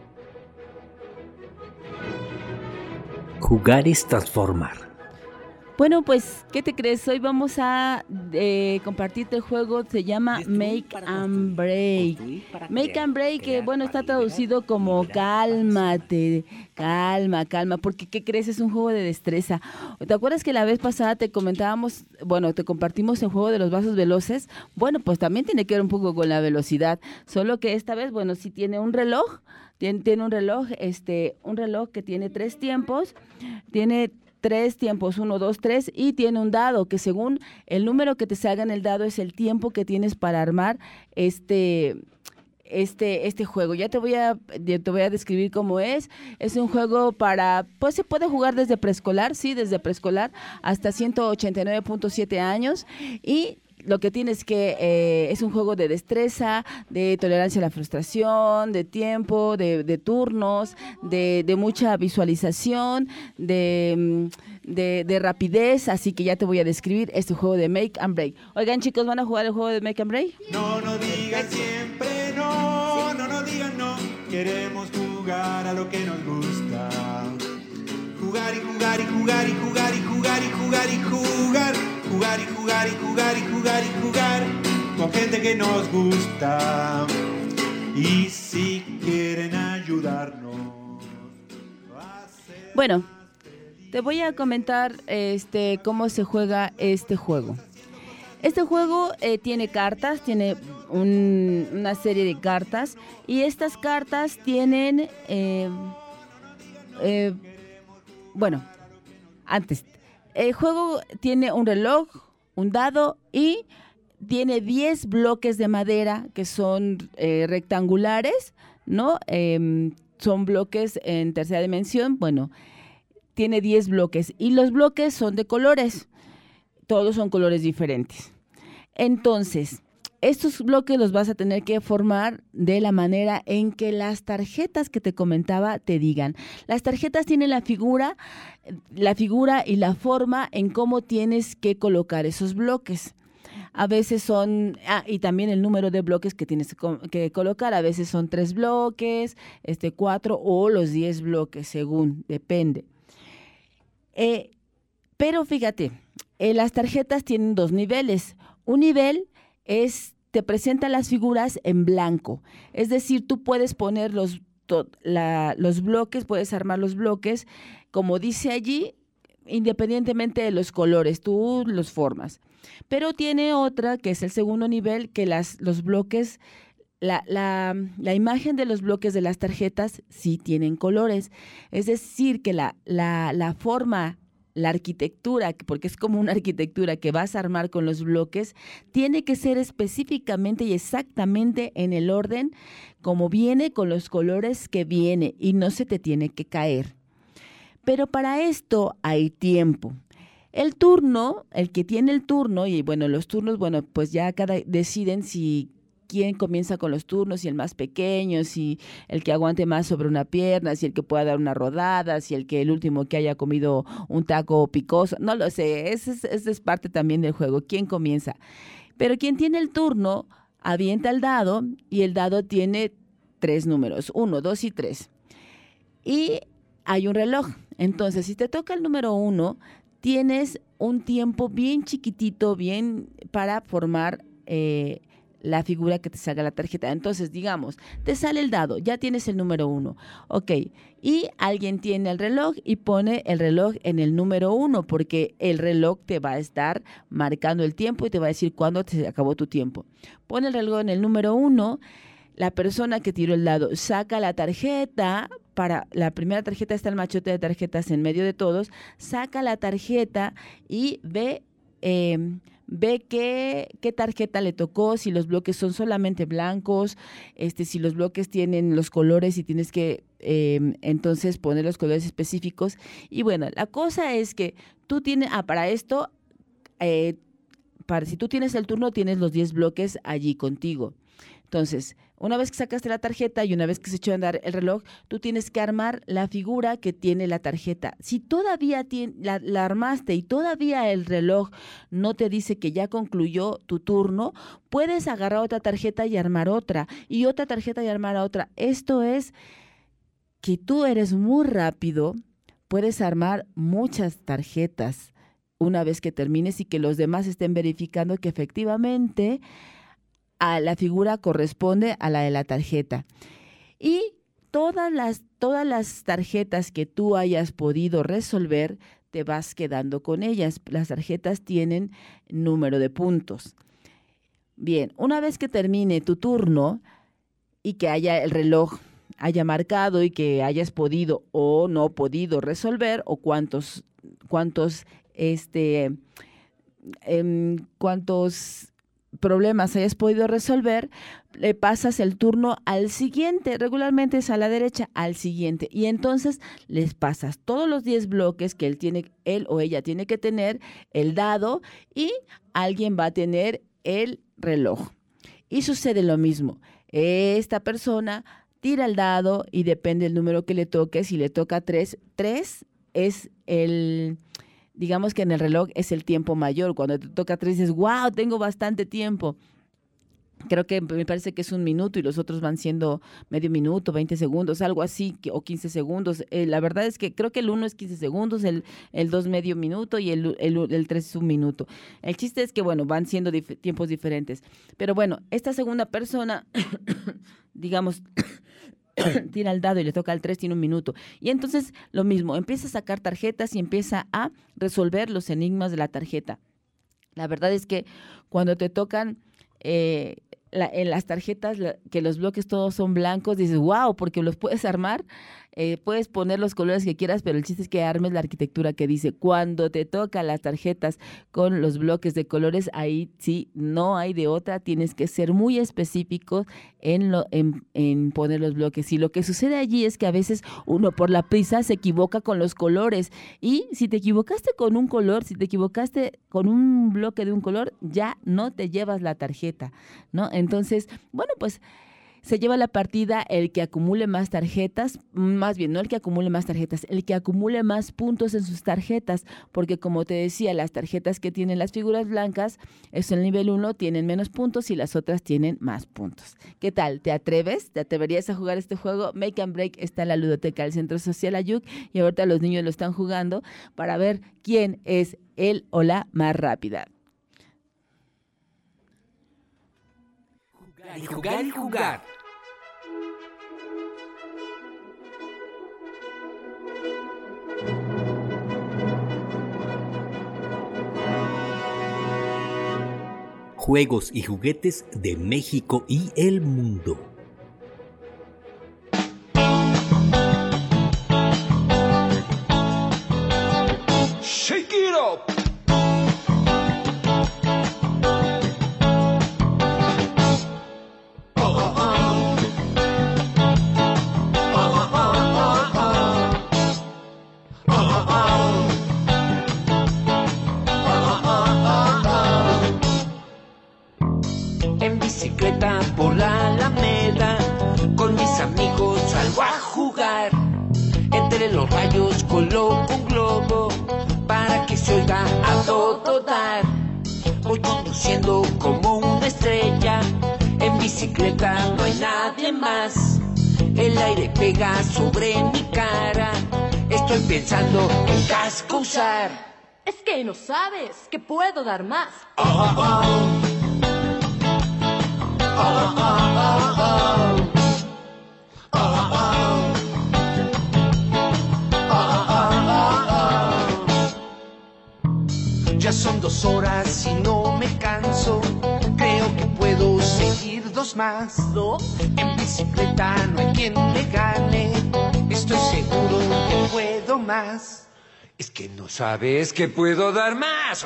Jugar es transformar. Bueno, pues, ¿qué te crees? Hoy vamos a compartirte el juego, se llama Make and Break. Make and Break, que bueno, está traducido como cálmate, calma, porque ¿qué crees? Es un juego de destreza. ¿Te acuerdas que la vez pasada te compartimos el juego de los vasos veloces? Bueno, pues también tiene que ver un poco con la velocidad, solo que esta vez, bueno, sí tiene un reloj, tiene un reloj que tiene 3 tiempos, tiene 3 tiempos, 1, 2, 3, y tiene un dado que según el número que te salga en el dado es el tiempo que tienes para armar este juego. Ya te voy a describir cómo es. Es un juego pues se puede jugar desde preescolar, sí, desde preescolar hasta 189.7 años, y lo que tienes que es un juego de destreza, de tolerancia a la frustración, de tiempo, de turnos, de mucha visualización, de rapidez, así que ya te voy a describir este juego de Make and Break. Oigan, chicos, ¿van a jugar el juego de Make and Break? No digan siempre no, no digan no, queremos jugar a lo que nos gusta. Jugar y jugar y jugar y jugar y jugar y jugar y jugar. Jugar y jugar y jugar y jugar y jugar con gente que nos gusta. Y si quieren ayudarnos. Bueno, te voy a comentar cómo se juega este juego. Este juego tiene cartas, tiene una serie de cartas, y estas cartas tienen, antes, el juego tiene un reloj, un dado, y tiene 10 bloques de madera que son rectangulares, ¿no? Son bloques en tercera dimensión. Bueno, tiene 10 bloques y los bloques son de colores. Todos son colores diferentes. Entonces, estos bloques los vas a tener que formar de la manera en que las tarjetas que te comentaba te digan. Las tarjetas tienen la figura y la forma en cómo tienes que colocar esos bloques. A veces son, y también el número de bloques que tienes que colocar. A veces son 3 bloques, 4 o los 10 bloques, según, depende. Pero fíjate, las tarjetas tienen 2 niveles. Un nivel te presenta las figuras en blanco. Es decir, tú puedes poner los bloques, puedes armar los bloques, como dice allí, independientemente de los colores, tú los formas. Pero tiene otra, que es el segundo nivel, que los bloques, la imagen de los bloques de las tarjetas sí tienen colores. Es decir, que la forma, la arquitectura, porque es como una arquitectura que vas a armar con los bloques, tiene que ser específicamente y exactamente en el orden como viene, con los colores que viene, y no se te tiene que caer. Pero para esto hay tiempo. El turno, el que tiene el turno, y bueno, los turnos, bueno, pues ya deciden si quién comienza con los turnos, si el más pequeño, si el que aguante más sobre una pierna, si el que pueda dar una rodada, si el último que haya comido un taco picoso, no lo sé, esa es parte también del juego, quién comienza. Pero quien tiene el turno avienta el dado, y el dado tiene 3 números, 1, 2 y 3. Y hay un reloj. Entonces, si te toca el número 1, tienes un tiempo bien chiquitito, bien para formar la figura que te salga la tarjeta. Entonces, digamos, te sale el dado, ya tienes el número 1. Ok, y alguien tiene el reloj y pone el reloj en el número 1, porque el reloj te va a estar marcando el tiempo y te va a decir cuándo se acabó tu tiempo. Pone el reloj en el número 1, la persona que tiró el dado saca la tarjeta. Para la primera tarjeta está el machote de tarjetas en medio de todos, saca la tarjeta y ve qué tarjeta le tocó, si los bloques son solamente blancos, si los bloques tienen los colores y tienes que entonces poner los colores específicos. Y bueno, la cosa es que tú tienes, para esto, si tú tienes el turno, tienes los 10 bloques allí contigo. Entonces, una vez que sacaste la tarjeta y una vez que se echó a andar el reloj, tú tienes que armar la figura que tiene la tarjeta. Si todavía la armaste y todavía el reloj no te dice que ya concluyó tu turno, puedes agarrar otra tarjeta y armar otra, y otra tarjeta y armar otra. Esto es que tú eres muy rápido, puedes armar muchas tarjetas una vez que termines y que los demás estén verificando que efectivamente a la figura corresponde a la de la tarjeta. Y todas las tarjetas que tú hayas podido resolver, te vas quedando con ellas. Las tarjetas tienen número de puntos. Bien, una vez que termine tu turno y que el reloj haya marcado y que hayas podido o no podido resolver, o cuántos problemas hayas podido resolver, le pasas el turno al siguiente, regularmente es a la derecha, al siguiente, y entonces les pasas todos los 10 bloques que él o ella tiene que tener, el dado, y alguien va a tener el reloj. Y sucede lo mismo, esta persona tira el dado y depende del número que le toque, si le toca 3 es digamos que en el reloj es el tiempo mayor. Cuando te toca 3 dices, wow, tengo bastante tiempo. Creo que me parece que es 1 minuto y los otros van siendo medio minuto, 20 segundos, algo así, o 15 segundos. La verdad es que creo que el 1 es 15 segundos, el 2 medio minuto y el 3 es 1 minuto. El chiste es que, bueno, van siendo tiempos diferentes. Pero bueno, esta segunda persona, digamos, tira el dado y le toca al 3, tiene 1 minuto. Y entonces lo mismo, empieza a sacar tarjetas y empieza a resolver los enigmas de la tarjeta. La verdad es que cuando te tocan en las tarjetas, que los bloques todos son blancos, dices, wow, porque los puedes armar, puedes poner los colores que quieras, pero el chiste es que armes la arquitectura que dice. Cuando te toca las tarjetas con los bloques de colores, ahí sí, no hay de otra, tienes que ser muy específico en poner los bloques. Y lo que sucede allí es que a veces uno por la prisa se equivoca con los colores, y si te equivocaste con un color, si te equivocaste con un bloque de un color, ya no te llevas la tarjeta, ¿no? Entonces, bueno, pues se lleva la partida el que acumule más tarjetas, más bien no el que acumule más tarjetas, el que acumule más puntos en sus tarjetas, porque como te decía, las tarjetas que tienen las figuras blancas, es el nivel 1, tienen menos puntos y las otras tienen más puntos. ¿Qué tal? ¿Te atreves? ¿Te atreverías a jugar este juego? Make and Break está en la ludoteca del Centro Social Ayuc y ahorita los niños lo están jugando para ver quién es el o la más rápida. Y jugar y jugar. Juegos y juguetes de México y el mundo. Shake it up. Por la Alameda, con mis amigos salgo a jugar. Entre los rayos coloco un globo para que se oiga a todo dar. Voy conduciendo como una estrella, en bicicleta no hay nadie más. El aire pega sobre mi cara, estoy pensando en casco usar. Es que no sabes que puedo dar más. Ya son 2 horas y no me canso. Creo que puedo seguir 2 más. En bicicleta no hay quien me gane. Estoy seguro que puedo más. Es que no sabes que puedo dar más.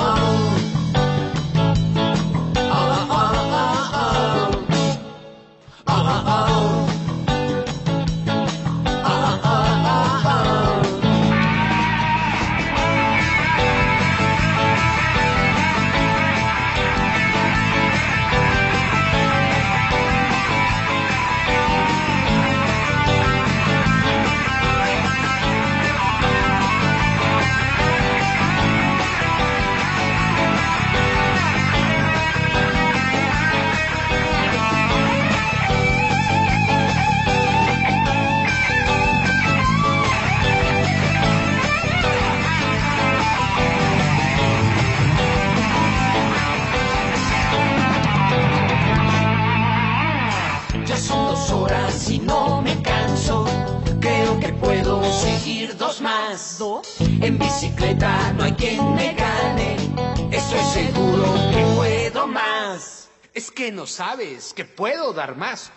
Si no me canso, creo que puedo seguir 2 más. En bicicleta no hay quien me gane, estoy seguro que puedo más. Es que no sabes que puedo dar más.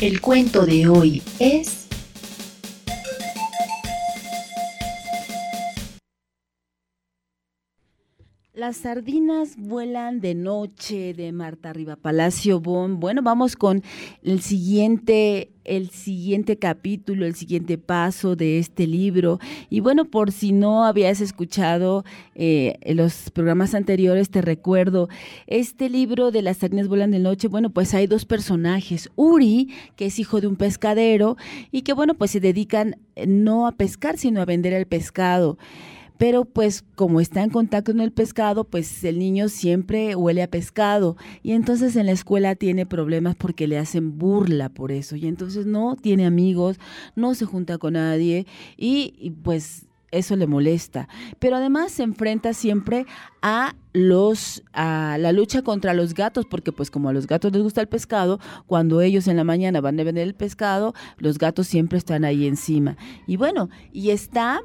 El cuento de hoy es... Las sardinas vuelan de noche, de Marta Rivapalacio Bon. Bueno, vamos con el siguiente capítulo, el siguiente paso de este libro. Y bueno, por si no habías escuchado en los programas anteriores, te recuerdo, este libro de Las sardinas vuelan de noche, bueno, pues hay dos personajes. Uri, que es hijo de un pescadero y que bueno, pues se dedican no a pescar, sino a vender el pescado. Pero pues como está en contacto con el pescado, pues el niño siempre huele a pescado y entonces en la escuela tiene problemas porque le hacen burla por eso y entonces no tiene amigos, no se junta con nadie y pues eso le molesta. Pero además se enfrenta siempre a la lucha contra los gatos, porque pues como a los gatos les gusta el pescado, cuando ellos en la mañana van a vender el pescado, los gatos siempre están ahí encima. Y bueno, y está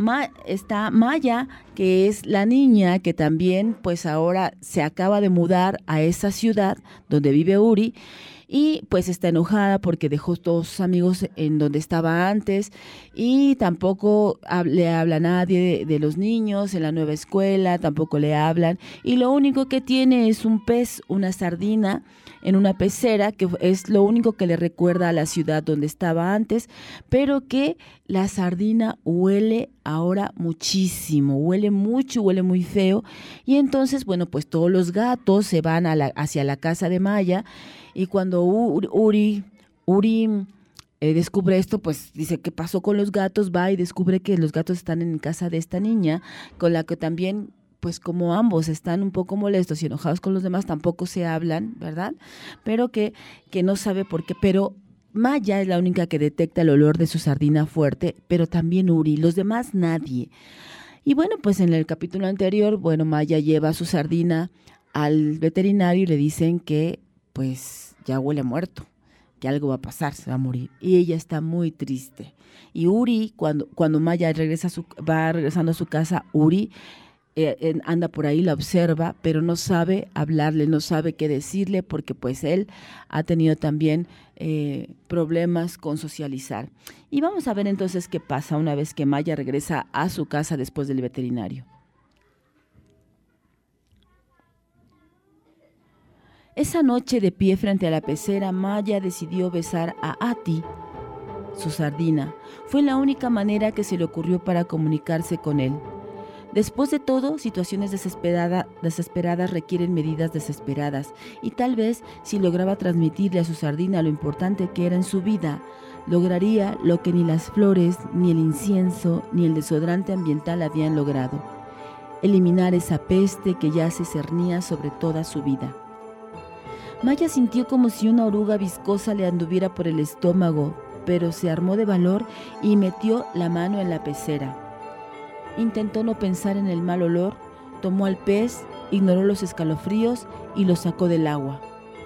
Maya, que es la niña que también pues ahora se acaba de mudar a esa ciudad donde vive Uri y pues está enojada porque dejó todos sus amigos en donde estaba antes y tampoco le habla a nadie de los niños en la nueva escuela, tampoco le hablan y lo único que tiene es un pez, una sardina en una pecera, que es lo único que le recuerda a la ciudad donde estaba antes, pero que la sardina huele ahora muchísimo, huele mucho, huele muy feo, y entonces, bueno, pues todos los gatos se van hacia la casa de Maya, y cuando Uri descubre esto, pues dice, ¿qué pasó con los gatos? Va y descubre que los gatos están en casa de esta niña, con la que también pues como ambos están un poco molestos y enojados con los demás, tampoco se hablan, ¿verdad? Pero que no sabe por qué, pero Maya es la única que detecta el olor de su sardina fuerte, pero también Uri, los demás nadie. Y bueno, pues en el capítulo anterior, bueno, Maya lleva a su sardina al veterinario y le dicen que pues ya huele a muerto, que algo va a pasar, se va a morir. Y ella está muy triste. Y Uri, cuando Maya va regresando a su casa, Uri anda por ahí, la observa, pero no sabe hablarle, no sabe qué decirle, porque pues él ha tenido también problemas con socializar. Y vamos a ver entonces qué pasa una vez que Maya regresa a su casa después del veterinario. Esa noche, de pie frente a la pecera, Maya decidió besar a Ati, su sardina. Fue la única manera que se le ocurrió para comunicarse con él. Después de todo, situaciones desesperadas requieren medidas desesperadas, y tal vez si lograba transmitirle a su sardina lo importante que era en su vida, lograría lo que ni las flores, ni el incienso, ni el desodorante ambiental habían logrado: eliminar esa peste que ya se cernía sobre toda su vida. Maya sintió como si una oruga viscosa le anduviera por el estómago, pero se armó de valor y metió la mano en la pecera. Intentó no pensar en el mal olor, tomó al pez, ignoró los escalofríos y lo sacó del agua.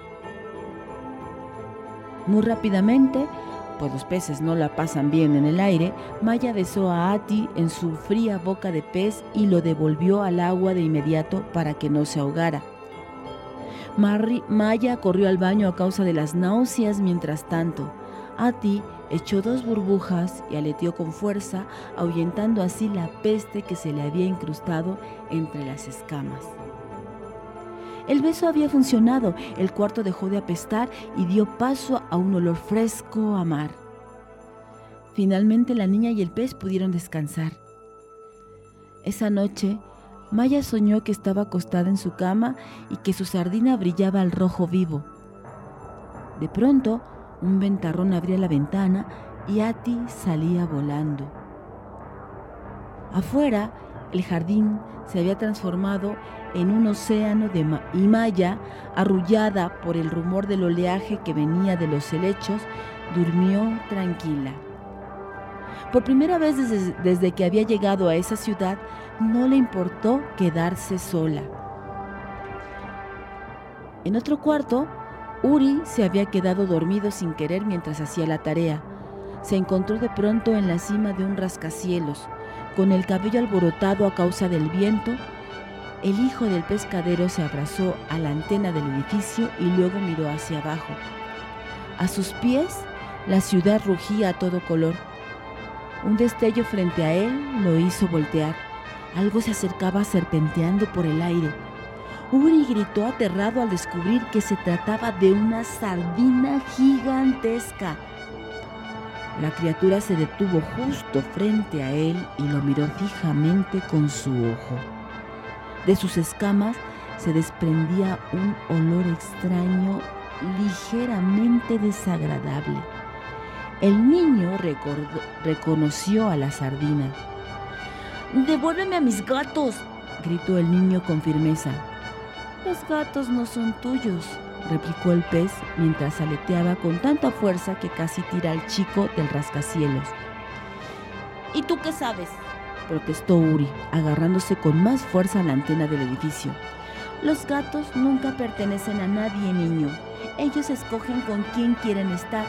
Muy rápidamente, pues los peces no la pasan bien en el aire, Maya besó a Ati en su fría boca de pez y lo devolvió al agua de inmediato para que no se ahogara. Maya corrió al baño a causa de las náuseas mientras tanto. Ati echó 2 burbujas y aleteó con fuerza, ahuyentando así la peste que se le había incrustado entre las escamas. El beso había funcionado, el cuarto dejó de apestar y dio paso a un olor fresco a mar. Finalmente la niña y el pez pudieron descansar. Esa noche, Maya soñó que estaba acostada en su cama y que su sardina brillaba al rojo vivo. De pronto, un ventarrón abría la ventana y Ati salía volando. Afuera, el jardín se había transformado en un océano y Maya, arrullada por el rumor del oleaje que venía de los helechos, durmió tranquila. Por primera vez desde que había llegado a esa ciudad, no le importó quedarse sola. En otro cuarto, Uri se había quedado dormido sin querer mientras hacía la tarea. Se encontró de pronto en la cima de un rascacielos, con el cabello alborotado a causa del viento. El hijo del pescadero se abrazó a la antena del edificio y luego miró hacia abajo. A sus pies, la ciudad rugía a todo color. Un destello frente a él lo hizo voltear. Algo se acercaba serpenteando por el aire. Uri gritó aterrado al descubrir que se trataba de una sardina gigantesca. La criatura se detuvo justo frente a él y lo miró fijamente con su ojo. De sus escamas se desprendía un olor extraño, ligeramente desagradable. El niño reconoció a la sardina. «¡Devuélveme a mis gatos!», gritó el niño con firmeza. «Los gatos no son tuyos», replicó el pez mientras aleteaba con tanta fuerza que casi tira al chico del rascacielos. «¿Y tú qué sabes?», protestó Uri, agarrándose con más fuerza a la antena del edificio. «Los gatos nunca pertenecen a nadie, niño. Ellos escogen con quién quieren estar».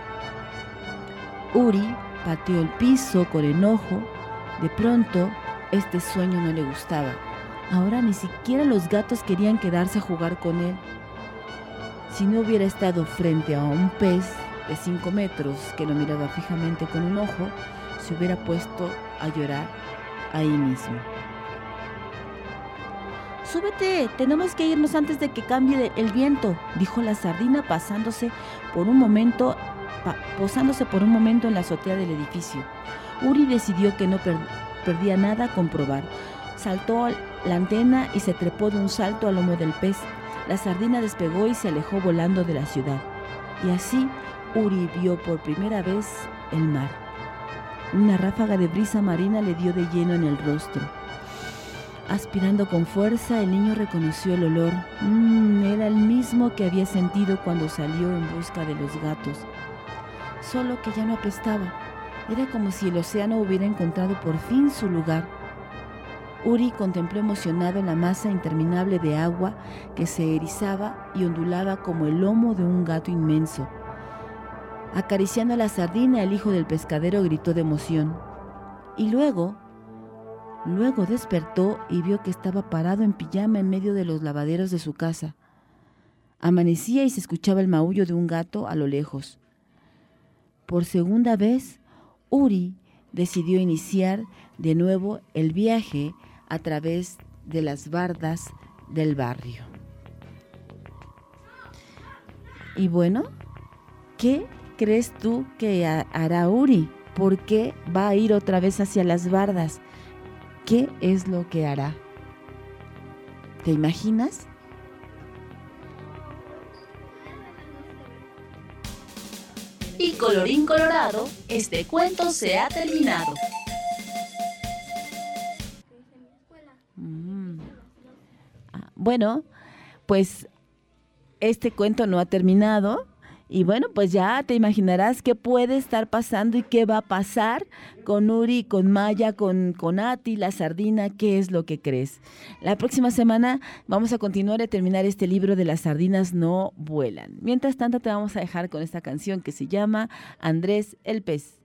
Uri pateó el piso con enojo. De pronto, este sueño no le gustaba. Ahora ni siquiera los gatos querían quedarse a jugar con él. Si no hubiera estado frente a un pez de 5 metros que lo miraba fijamente con un ojo, se hubiera puesto a llorar ahí mismo. «Súbete, tenemos que irnos antes de que cambie el viento», dijo la sardina posándose por un momento en la azotea del edificio. Uri decidió que no perdía nada con probar. Saltó la antena y se trepó de un salto al lomo del pez. La sardina despegó y se alejó volando de la ciudad. Y así Uri vio por primera vez el mar. Una ráfaga de brisa marina le dio de lleno en el rostro. Aspirando con fuerza, el niño reconoció el olor. Era el mismo que había sentido cuando salió en busca de los gatos. Solo que ya no apestaba. Era como si el océano hubiera encontrado por fin su lugar. Uri contempló emocionado la masa interminable de agua que se erizaba y ondulaba como el lomo de un gato inmenso. Acariciando a la sardina, el hijo del pescadero gritó de emoción. Y luego despertó y vio que estaba parado en pijama en medio de los lavaderos de su casa. Amanecía y se escuchaba el maullo de un gato a lo lejos. Por segunda vez, Uri decidió iniciar de nuevo el viaje a través de las bardas del barrio. Y bueno, ¿qué crees tú que hará Uri? ¿Por qué va a ir otra vez hacia las bardas? ¿Qué es lo que hará? ¿Te imaginas? Y colorín colorado, este cuento se ha terminado. Bueno, pues este cuento no ha terminado. Y bueno, pues ya te imaginarás qué puede estar pasando y qué va a pasar con Uri, con Maya, con Ati, la sardina. ¿Qué es lo que crees? La próxima semana vamos a continuar y terminar este libro de Las sardinas no vuelan. Mientras tanto, te vamos a dejar con esta canción que se llama Andrés el pez.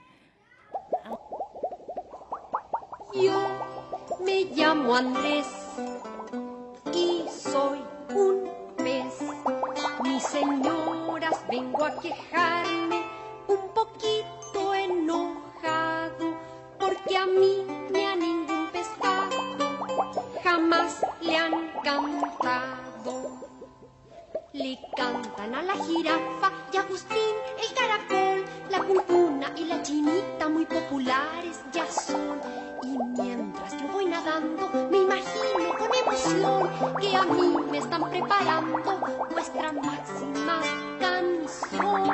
Yo me llamo Andrés y soy un pez. Mis señoras, vengo a quejarme un poquito enojado, porque a mí ni a ningún pescado jamás le han cantado. Le cantan a la jirafa y a Agustín el caracol, la pulpuna y la chinita muy populares ya son. Y mientras yo voy nadando, me imagino con emoción que a mí me están preparando nuestra máxima canción.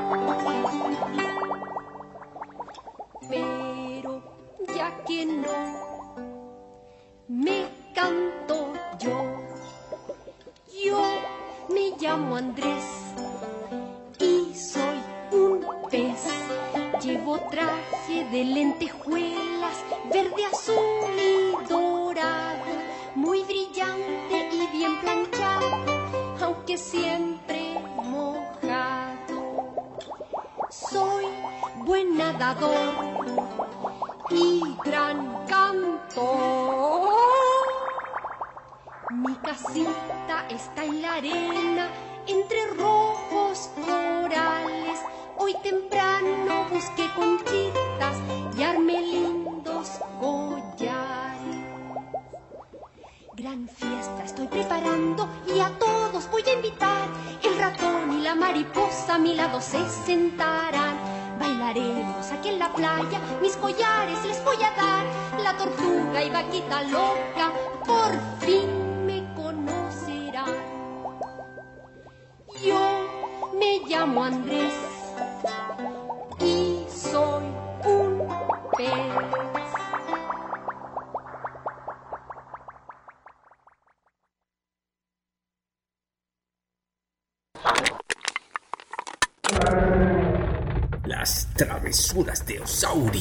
Pero ya que no me canto yo me llamo Andrés y soy un pez. Llevo traje de lentejuelas, verde, azul y dorado, muy brillante y bien planchado, aunque siempre mojado. Soy buen nadador y gran cantor. Mi casita está en la arena entre rojos corales. Hoy temprano busqué conchitas y armé lindos collares. Gran fiesta estoy preparando y a todos voy a invitar. El ratón y la mariposa a mi lado se sentarán. Bailaremos aquí en la playa, mis collares les voy a dar. La tortuga y vaquita loca por fin me conocerán. Yo me llamo Andrés y soy un pez. Las travesuras de Osauri.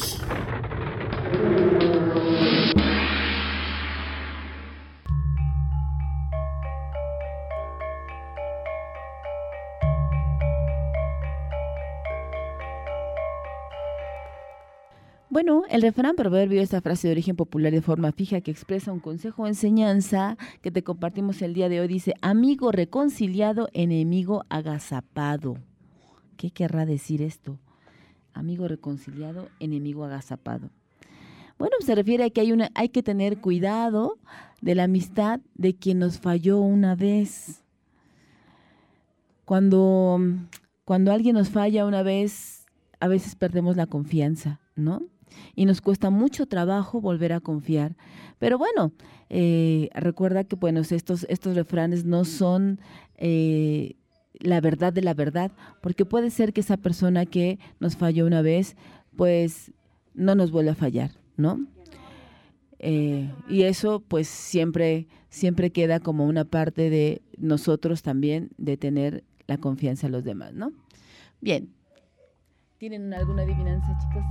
Bueno, el refrán proverbio, esta frase de origen popular de forma fija que expresa un consejo o enseñanza que te compartimos el día de hoy, dice: amigo reconciliado, enemigo agazapado. ¿Qué querrá decir esto? Amigo reconciliado, enemigo agazapado. Bueno, se refiere a que hay que tener cuidado de la amistad de quien nos falló una vez. Cuando alguien nos falla una vez, a veces perdemos la confianza, ¿no? Y nos cuesta mucho trabajo volver a confiar. Pero bueno, recuerda que bueno, estos refranes no son la verdad de la verdad, porque puede ser que esa persona que nos falló una vez, pues no nos vuelva a fallar, ¿no? Y eso pues siempre queda como una parte de nosotros también, de tener la confianza en los demás, ¿no? Bien, ¿tienen alguna adivinanza, chicos?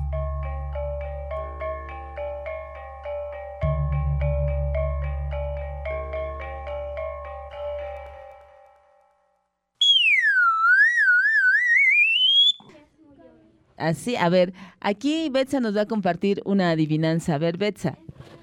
Así, a ver, aquí Betsa nos va a compartir una adivinanza. A ver, Betsa.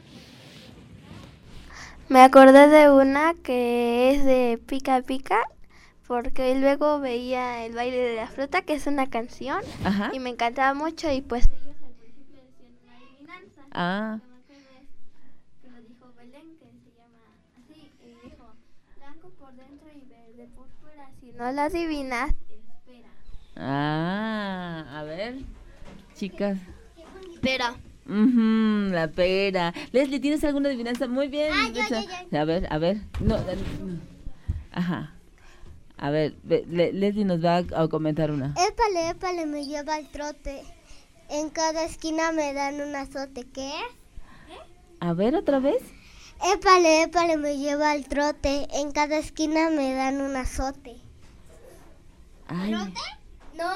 Me acordé de una que es de Pica Pica, porque luego veía el baile de la fruta, que es una canción, ajá, y me encantaba mucho, y pues ellos al principio decían una adivinanza. Ah. Que lo dijo Belén, que se llama así, y dijo: blanco por dentro y verde por fuera, si no la adivinas, espera. Ah, a ver, chicas. Pera. La pera. Leslie, ¿tienes alguna adivinanza? Muy bien. Ya. A ver. No. Ajá. A ver, Leslie nos va a comentar una. Épale, me lleva al trote. En cada esquina me dan un azote. ¿Qué es? A ver, otra vez. Épale, me lleva al trote. En cada esquina me dan un azote. Ay. ¿Trote? No.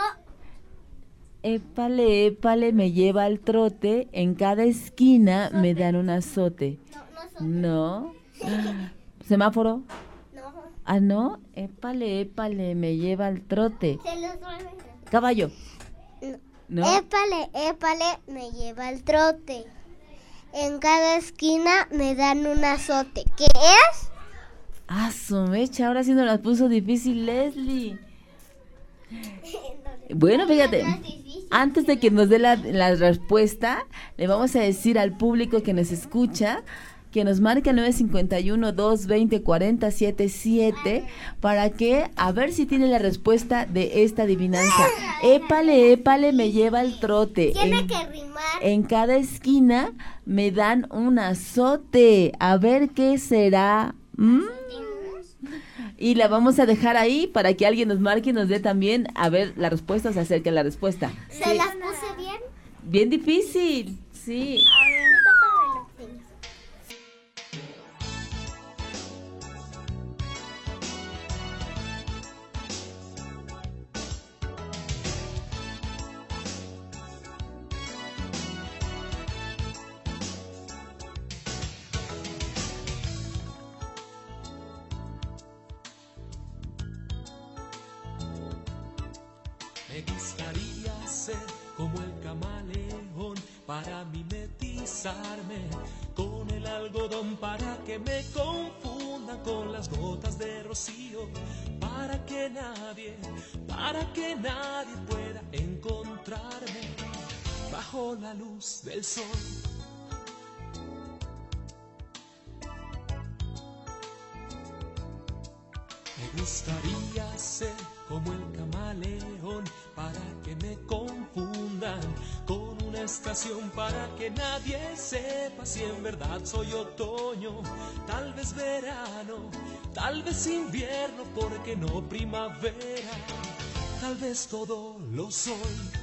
Épale, me lleva al trote. En cada esquina me dan un azote. No. ¿Semáforo? Ah, no, épale, me lleva al trote. Caballo. No. Épale, me lleva al trote. En cada esquina me dan un azote. ¿Qué es? Ah, su mecha, ahora sí nos las puso difícil Leslie. Bueno, fíjate, antes de que nos dé la respuesta, le vamos a decir al público que nos escucha que nos marque al 951-220-4077 para que, a ver si tiene la respuesta de esta adivinanza. Épale, me lleva al trote. Tiene que rimar. En cada esquina me dan un azote. A ver qué será. Y la vamos a dejar ahí para que alguien nos marque y nos dé también, a ver, la respuesta, o se acerque a la respuesta. ¿Se las puse bien? Bien difícil, sí. A ver, Me gustaría ser como el camaleón para mimetizarme con el algodón para que me confunda confundan con las gotas de rocío, para que nadie pueda encontrarme bajo la luz del sol. Me gustaría ser como el camaleón, para que me confundan con una estación, para que nadie sepa si en verdad soy otoño, tal vez verano, tal vez invierno, porque no primavera, tal vez todo lo soy.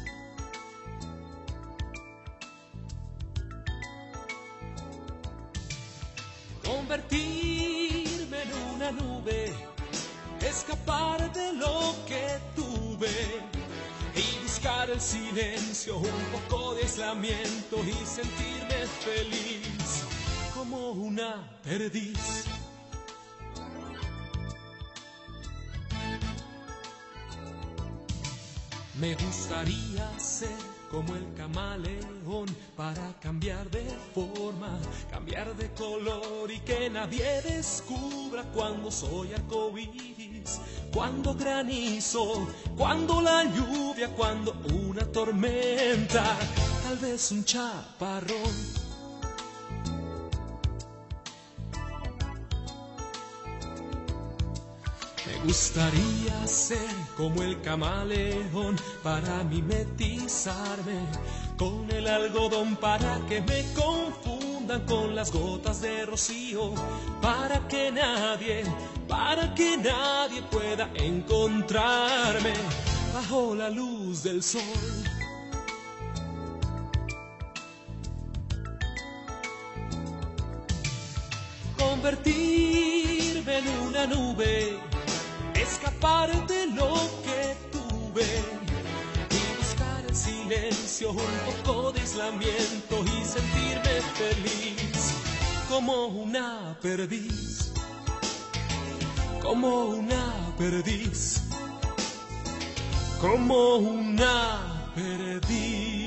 Convertirme en una nube, escapar de lo que tuve y buscar el silencio, un poco de aislamiento y sentirme feliz como una perdiz. Me gustaría ser como el camaleón, para cambiar de forma, cambiar de color y que nadie descubra cuando soy arcoíris, cuando granizo, cuando la lluvia, cuando una tormenta, tal vez un chaparrón. Me gustaría ser como el camaleón, para mimetizarme con el algodón, para que me confundan con las gotas de rocío, para que nadie pueda encontrarme bajo la luz del sol. Convertirme en una nube, escapar de lo que tuve y buscar el silencio, un poco de aislamiento y sentirme feliz como una perdiz, como una perdiz, como una perdiz.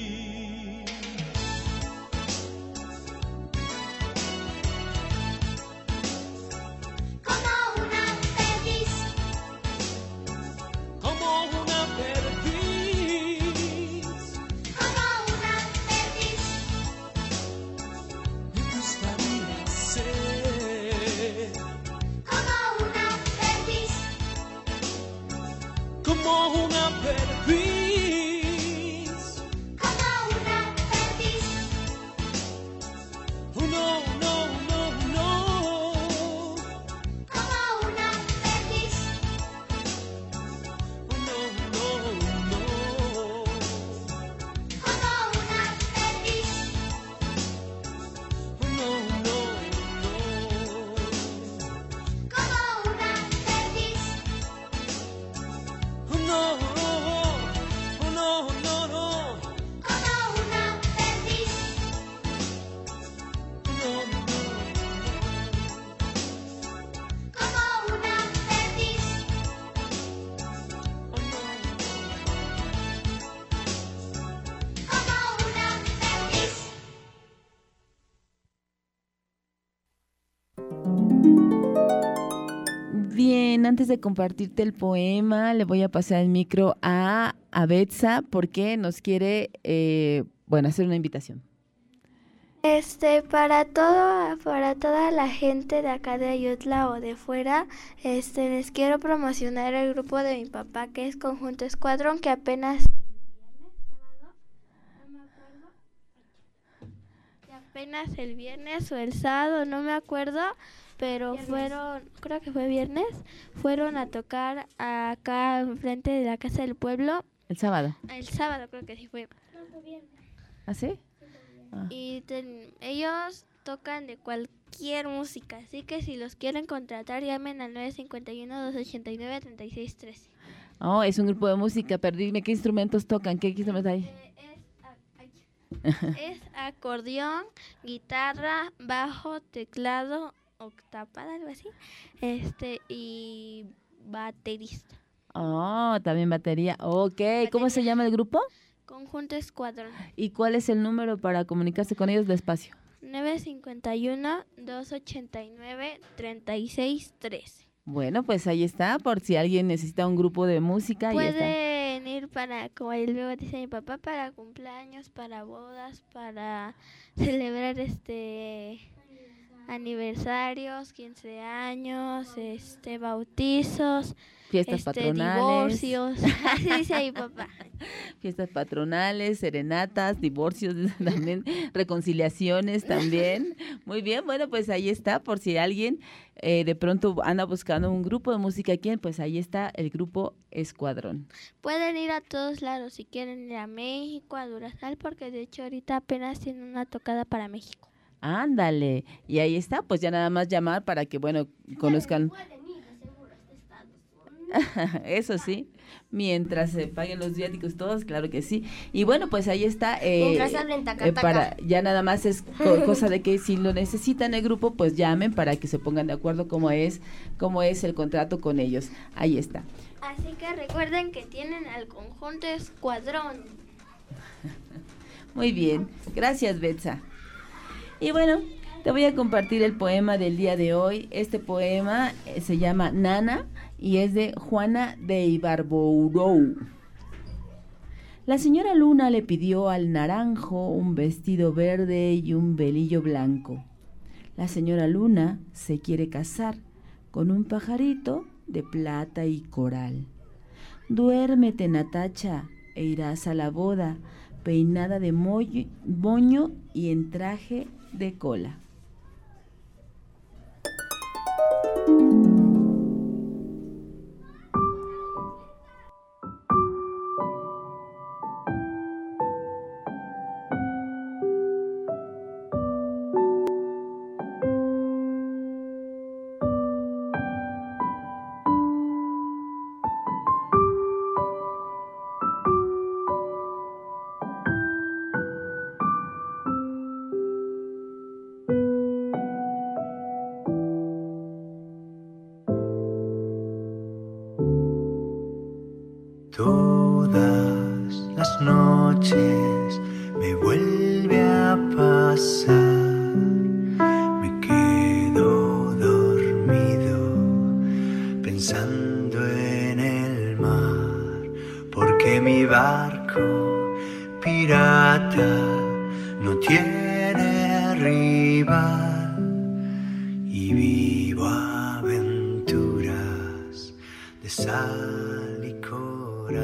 Bien, antes de compartirte el poema, le voy a pasar el micro a Betsa porque nos quiere, hacer una invitación. Para toda la gente de acá de Ayutla o de fuera, les quiero promocionar el grupo de mi papá, que es Conjunto Escuadrón, que apenas el viernes o el sábado, no me acuerdo, pero creo que fue viernes, fueron a tocar acá enfrente de la Casa del Pueblo. ¿El sábado? El sábado creo que sí fue. ¿Ah, sí? Ah. Y ellos tocan de cualquier música, así que si los quieren contratar, llamen al 951-289-3613. Oh, es un grupo de música, pero dime, ¿qué instrumentos tocan? ¿Qué instrumentos hay? Es acordeón, guitarra, bajo, teclado, octapada, algo así, y baterista. Oh, también batería. Ok, ¿cómo se llama el grupo? Conjunto Escuadrón. ¿Y cuál es el número para comunicarse con ellos despacio? 951-289-3613. Bueno, pues ahí está, por si alguien necesita un grupo de música. Pueden ir para, como luego dice mi papá, para cumpleaños, para bodas, para celebrar aniversarios, 15 años, bautizos, fiestas patronales, divorcios, así dice mi papá. Fiestas patronales, serenatas, divorcios también, reconciliaciones también. Muy bien, bueno, pues ahí está, por si alguien de pronto anda buscando un grupo de música aquí, pues ahí está el grupo Escuadrón. Pueden ir a todos lados, si quieren ir a México, a Durazal, porque de hecho ahorita apenas tienen una tocada para México. Ándale, y ahí está, pues ya nada más llamar para que, bueno, conozcan. Eso sí, mientras se paguen los viáticos todos, claro que sí. Y bueno, pues ahí está. Mientras hablen taca-taca. Para, ya nada más es cosa de que si lo necesitan el grupo, pues llamen para que se pongan de acuerdo cómo es el contrato con ellos. Ahí está. Así que recuerden que tienen al conjunto Escuadrón. Muy bien, gracias, Betsa. Y bueno, te voy a compartir el poema del día de hoy. Este poema se llama Nana y es de Juana de Ibarbourou. La señora Luna le pidió al naranjo un vestido verde y un velillo blanco. La señora Luna se quiere casar con un pajarito de plata y coral. Duérmete, Natacha, e irás a la boda, peinada de moño y en traje de cola. Todas las noches me vuelve a pasar, me quedo dormido pensando en el mar, porque mi barco pirata no tiene rival y vivo aventuras de sal y coral.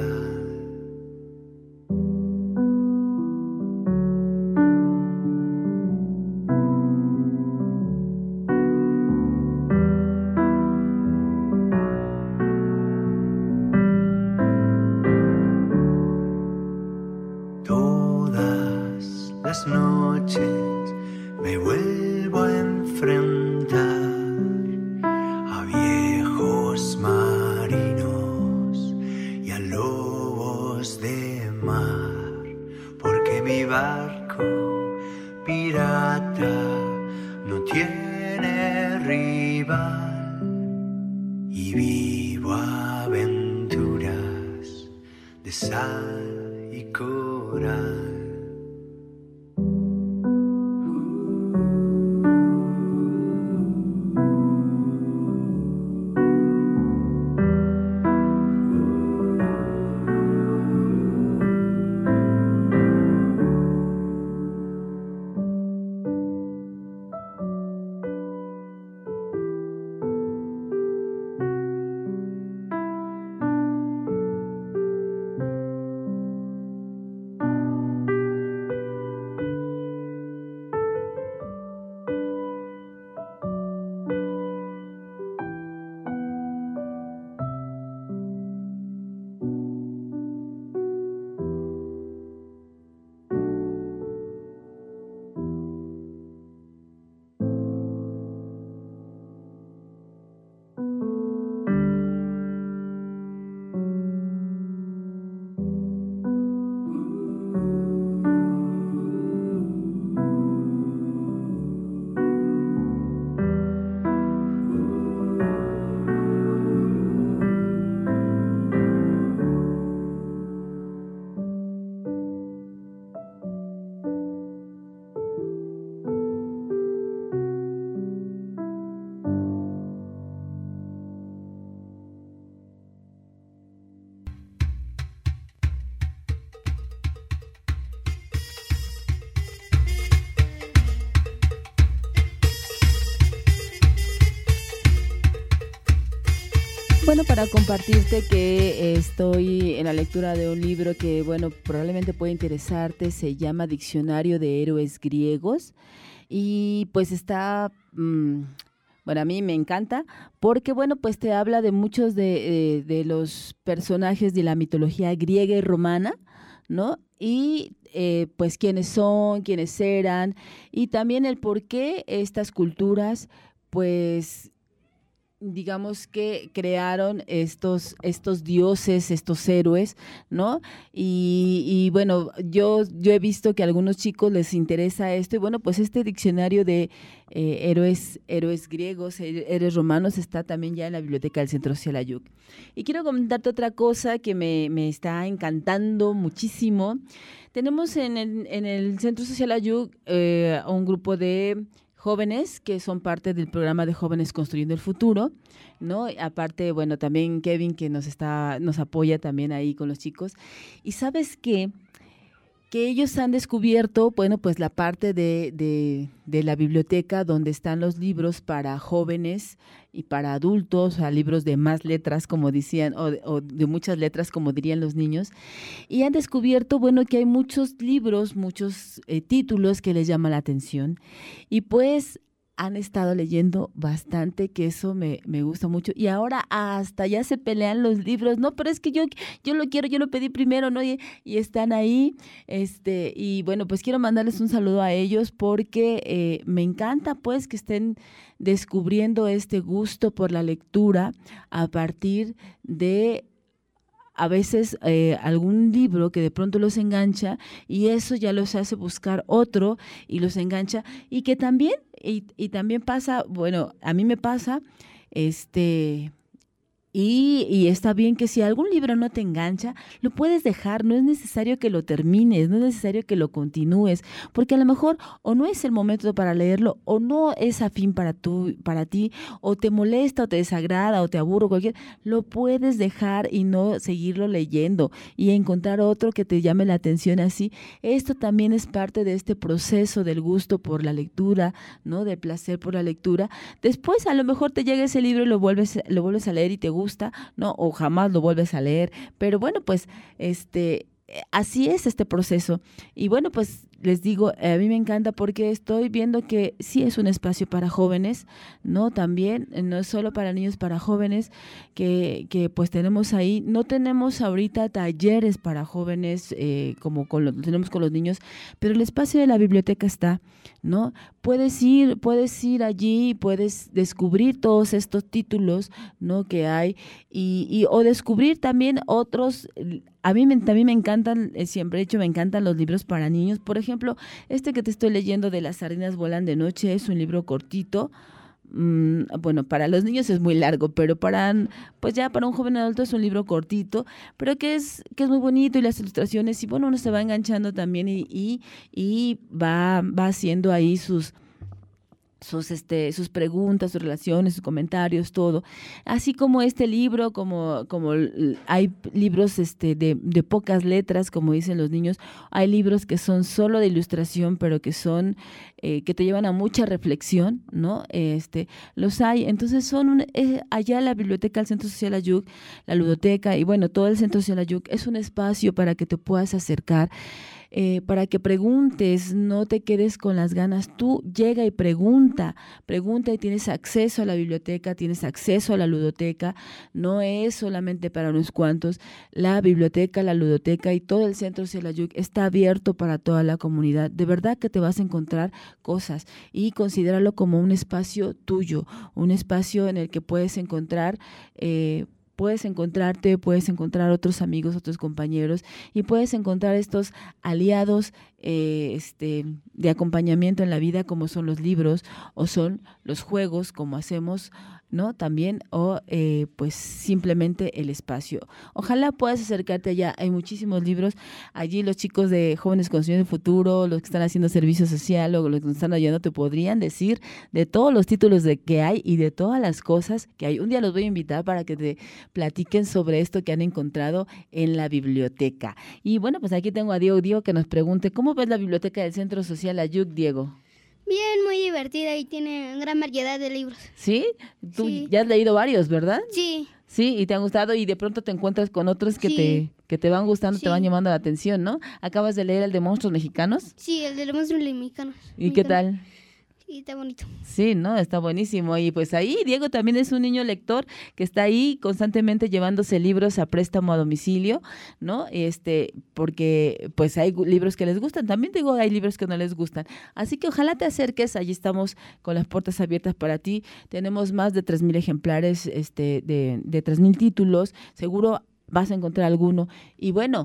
Todas las noches me vuelvo a enfrentar a viejos marinos y a lobos de mar, porque mi barco pirata no tiene rival y vivo aventuras de sal y coral. Bueno, para compartirte que estoy en la lectura de un libro que, bueno, probablemente puede interesarte, se llama Diccionario de Héroes Griegos y pues está, bueno, a mí me encanta porque, bueno, pues te habla de muchos de los personajes de la mitología griega y romana, ¿no? Y pues quiénes son, quiénes eran y también el por qué estas culturas, pues digamos que crearon estos dioses, estos héroes, ¿no? Y bueno, yo he visto que a algunos chicos les interesa esto y bueno, pues este diccionario de héroes griegos, héroes romanos está también ya en la biblioteca del Centro Social Ayuk. Y quiero comentarte otra cosa que me está encantando muchísimo. Tenemos en el Centro Social Ayuk un grupo de jóvenes que son parte del programa de Jóvenes Construyendo el Futuro, ¿no? Aparte, bueno, también Kevin que nos apoya también ahí con los chicos. Y ¿sabes qué? Que ellos han descubierto, bueno, pues la parte de la biblioteca donde están los libros para jóvenes y para adultos, o sea, libros de más letras, como decían, o de muchas letras, como dirían los niños, y han descubierto, bueno, que hay muchos libros, muchos títulos que les llaman la atención, y pues han estado leyendo bastante, que eso me gusta mucho, y ahora hasta ya se pelean los libros, no, pero es que yo lo quiero, yo lo pedí primero, ¿no? Y están ahí, y bueno, pues quiero mandarles un saludo a ellos porque me encanta pues que estén descubriendo este gusto por la lectura a partir de a veces algún libro que de pronto los engancha y eso ya los hace buscar otro y los engancha y que también y también pasa, bueno, a mí me pasa, y está bien que si algún libro no te engancha, lo puedes dejar, no es necesario que lo termines, no es necesario que lo continúes, porque a lo mejor o no es el momento para leerlo, o no es afín para ti, o te molesta, o te desagrada, o te aburre, lo puedes dejar y no seguirlo leyendo, y encontrar otro que te llame la atención así. Esto también es parte de este proceso del gusto por la lectura, ¿no? Del placer por la lectura. Después a lo mejor te llega ese libro y lo vuelves a leer y te gusta, ¿no? O jamás lo vuelves a leer, pero bueno, pues así es este proceso. Y bueno, pues les digo, a mí me encanta porque estoy viendo que sí es un espacio para jóvenes, ¿no? También, no es solo para niños, para jóvenes, que pues tenemos ahí. No tenemos ahorita talleres para jóvenes como tenemos con los niños, pero el espacio de la biblioteca está, ¿no? Puedes ir allí, puedes descubrir todos estos títulos, ¿no? Que hay o descubrir también otros. A mí también me encantan, siempre he dicho, me encantan los libros para niños. Por ejemplo, este que te estoy leyendo de Las sardinas vuelan de noche es un libro cortito. Bueno, para los niños es muy largo, pero para un joven adulto es un libro cortito, pero que es muy bonito y las ilustraciones, y bueno, uno se va enganchando también y va haciendo ahí sus preguntas, sus relaciones, sus comentarios, todo. Así como este libro, como hay libros de pocas letras, como dicen los niños, hay libros que son solo de ilustración, pero que son que te llevan a mucha reflexión, ¿no? Los hay. Entonces son allá la biblioteca del Centro Social Ayuk, la ludoteca y bueno, todo el Centro Social Ayuk es un espacio para que te puedas acercar. Para que preguntes, no te quedes con las ganas, tú llega y pregunta y tienes acceso a la biblioteca, tienes acceso a la ludoteca, no es solamente para unos cuantos, la biblioteca, la ludoteca y todo el Centro Social Ayuk está abierto para toda la comunidad, de verdad que te vas a encontrar cosas y considéralo como un espacio tuyo, un espacio en el que puedes encontrar puedes encontrar otros amigos, otros compañeros y puedes encontrar estos aliados de acompañamiento en la vida como son los libros o son los juegos como hacemos, ¿no? También pues simplemente el espacio. Ojalá puedas acercarte allá, hay muchísimos libros, allí los chicos de Jóvenes Construyendo el Futuro, los que están haciendo servicio social o los que nos están ayudando te podrían decir de todos los títulos que hay y de todas las cosas que hay. Un día los voy a invitar para que te platiquen sobre esto que han encontrado en la biblioteca. Y bueno, pues aquí tengo a Diego que nos pregunte, ¿cómo ves la biblioteca del Centro Social Ayuk, Diego? Bien, muy divertida y tiene gran variedad de libros. ¿Sí? Tú ya has leído varios, ¿verdad? Sí. Sí, y te han gustado y de pronto te encuentras con otros que te van gustando, te van llamando la atención, ¿no? ¿Acabas de leer el de Monstruos Mexicanos? Sí, el de los monstruos mexicanos. ¿Y qué tal? Sí, está bonito. Sí, ¿no? Está buenísimo. Y pues ahí Diego también es un niño lector que está ahí constantemente llevándose libros a préstamo a domicilio, ¿no? Porque pues hay libros que les gustan. También digo, hay libros que no les gustan. Así que ojalá te acerques. Allí estamos con las puertas abiertas para ti. Tenemos más de 3,000 ejemplares, de 3,000 títulos. Seguro vas a encontrar alguno. Y bueno,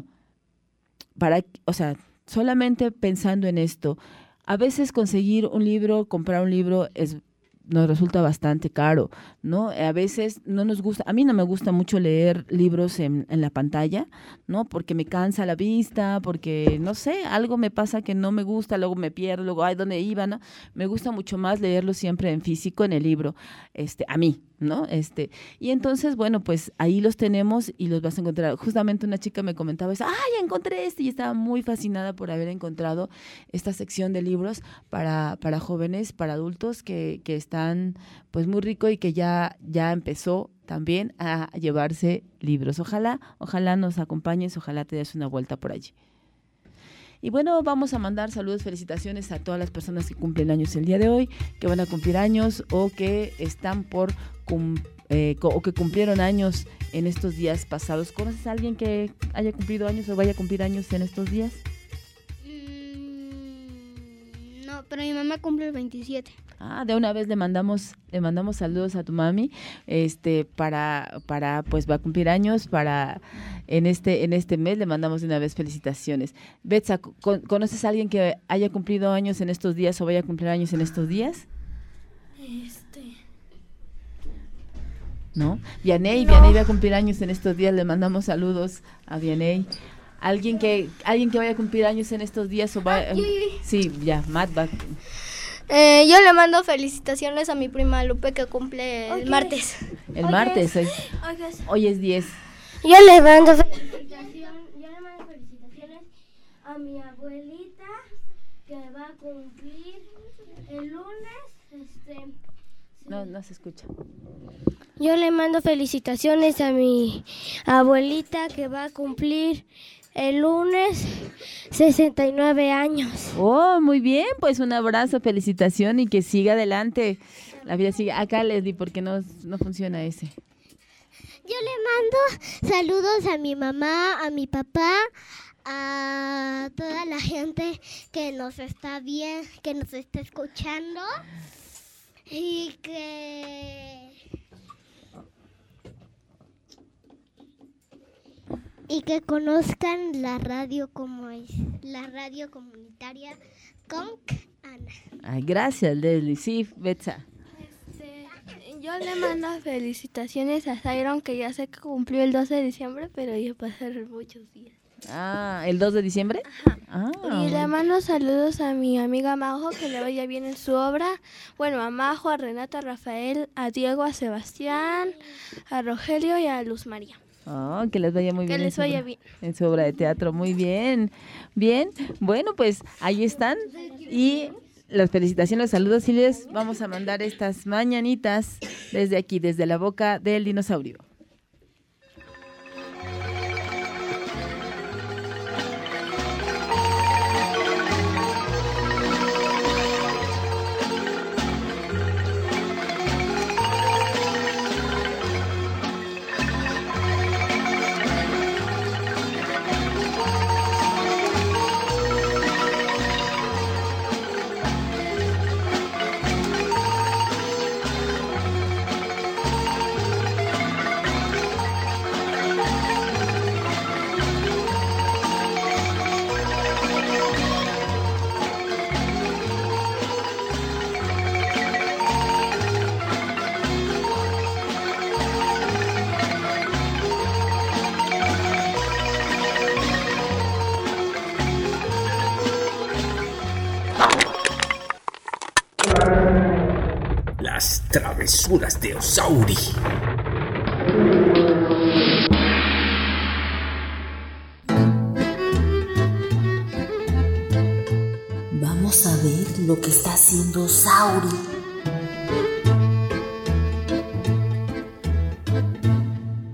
solamente pensando en esto, a veces conseguir un libro, comprar un libro nos resulta bastante caro, ¿no? A veces no nos gusta, a mí no me gusta mucho leer libros en la pantalla, ¿no? Porque me cansa la vista, porque, no sé, algo me pasa que no me gusta, luego me pierdo, luego, ay, ¿dónde iba, no? Me gusta mucho más leerlo siempre en físico, en el libro, a mí, ¿no? Y entonces, bueno, pues ahí los tenemos y los vas a encontrar. Justamente una chica me comentaba, ¡ay, encontré y estaba muy fascinada por haber encontrado esta sección de libros para jóvenes, para adultos que están pues muy rico y que ya empezó también a llevarse libros. Ojalá nos acompañes, ojalá te des una vuelta por allí. Y bueno, vamos a mandar saludos, felicitaciones a todas las personas que cumplen años el día de hoy, que van a cumplir años o que están por o que cumplieron años en estos días pasados. ¿Conoces a alguien que haya cumplido años o vaya a cumplir años en estos días? No, pero mi mamá cumple el 27. De una vez le mandamos saludos a tu mami, para pues va a cumplir años, en este mes le mandamos de una vez felicitaciones. Betsa, ¿conoces a alguien que haya cumplido años en estos días o vaya a cumplir años en estos días? ¿No? Vianey va a cumplir años en estos días, le mandamos saludos a Vianey. ¿Alguien que vaya a cumplir años en estos días o va? Sí, ya, Matt va. Yo le mando felicitaciones a mi prima Lupe que cumple el martes. El martes, hoy es 10. Yo le mando felicitaciones a mi abuelita que va a cumplir el lunes. No se escucha. Yo le mando felicitaciones a mi abuelita que va a cumplir el lunes 69 años. Oh, muy bien, pues un abrazo, felicitación y que siga adelante. La vida sigue. Acá, Leslie, porque no funciona ese. Yo le mando saludos a mi mamá, a mi papá, a toda la gente que nos está escuchando y que conozcan la radio como es, la radio comunitaria con Ana. Ay, gracias, Leslie. Sí, Betsa. Yo le mando felicitaciones a Siron, que ya sé que cumplió el 12 de diciembre, pero ya pasaron muchos días. ¿El 2 de diciembre? Ajá. Y le mando saludos a mi amiga Majo, que le vaya bien en su obra. Bueno, a Majo, a Renata, a Rafael, a Diego, a Sebastián, a Rogelio y a Luz María. Que les vaya muy bien. Que les vaya bien. En su obra de teatro. Muy bien. Bien. Bueno, pues ahí están. Y las felicitaciones, los saludos, y les vamos a mandar estas mañanitas desde aquí, desde la boca del dinosaurio. Las travesuras de Osauri. Vamos a ver lo que está haciendo Osauri.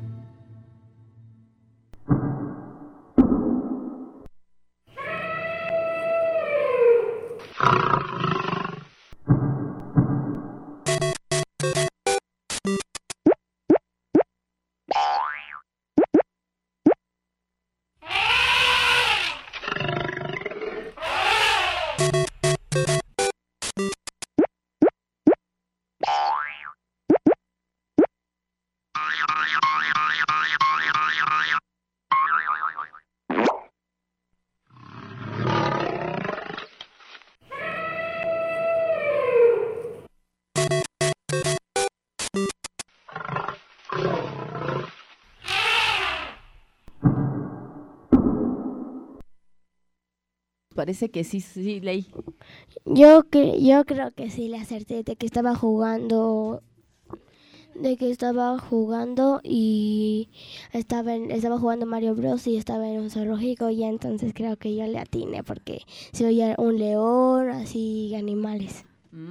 parece que sí, Ley. Yo creo que sí le acerté de que estaba jugando y estaba jugando Mario Bros y estaba en un zoológico, y entonces creo que yo le atiné porque se oía un león, así, animales.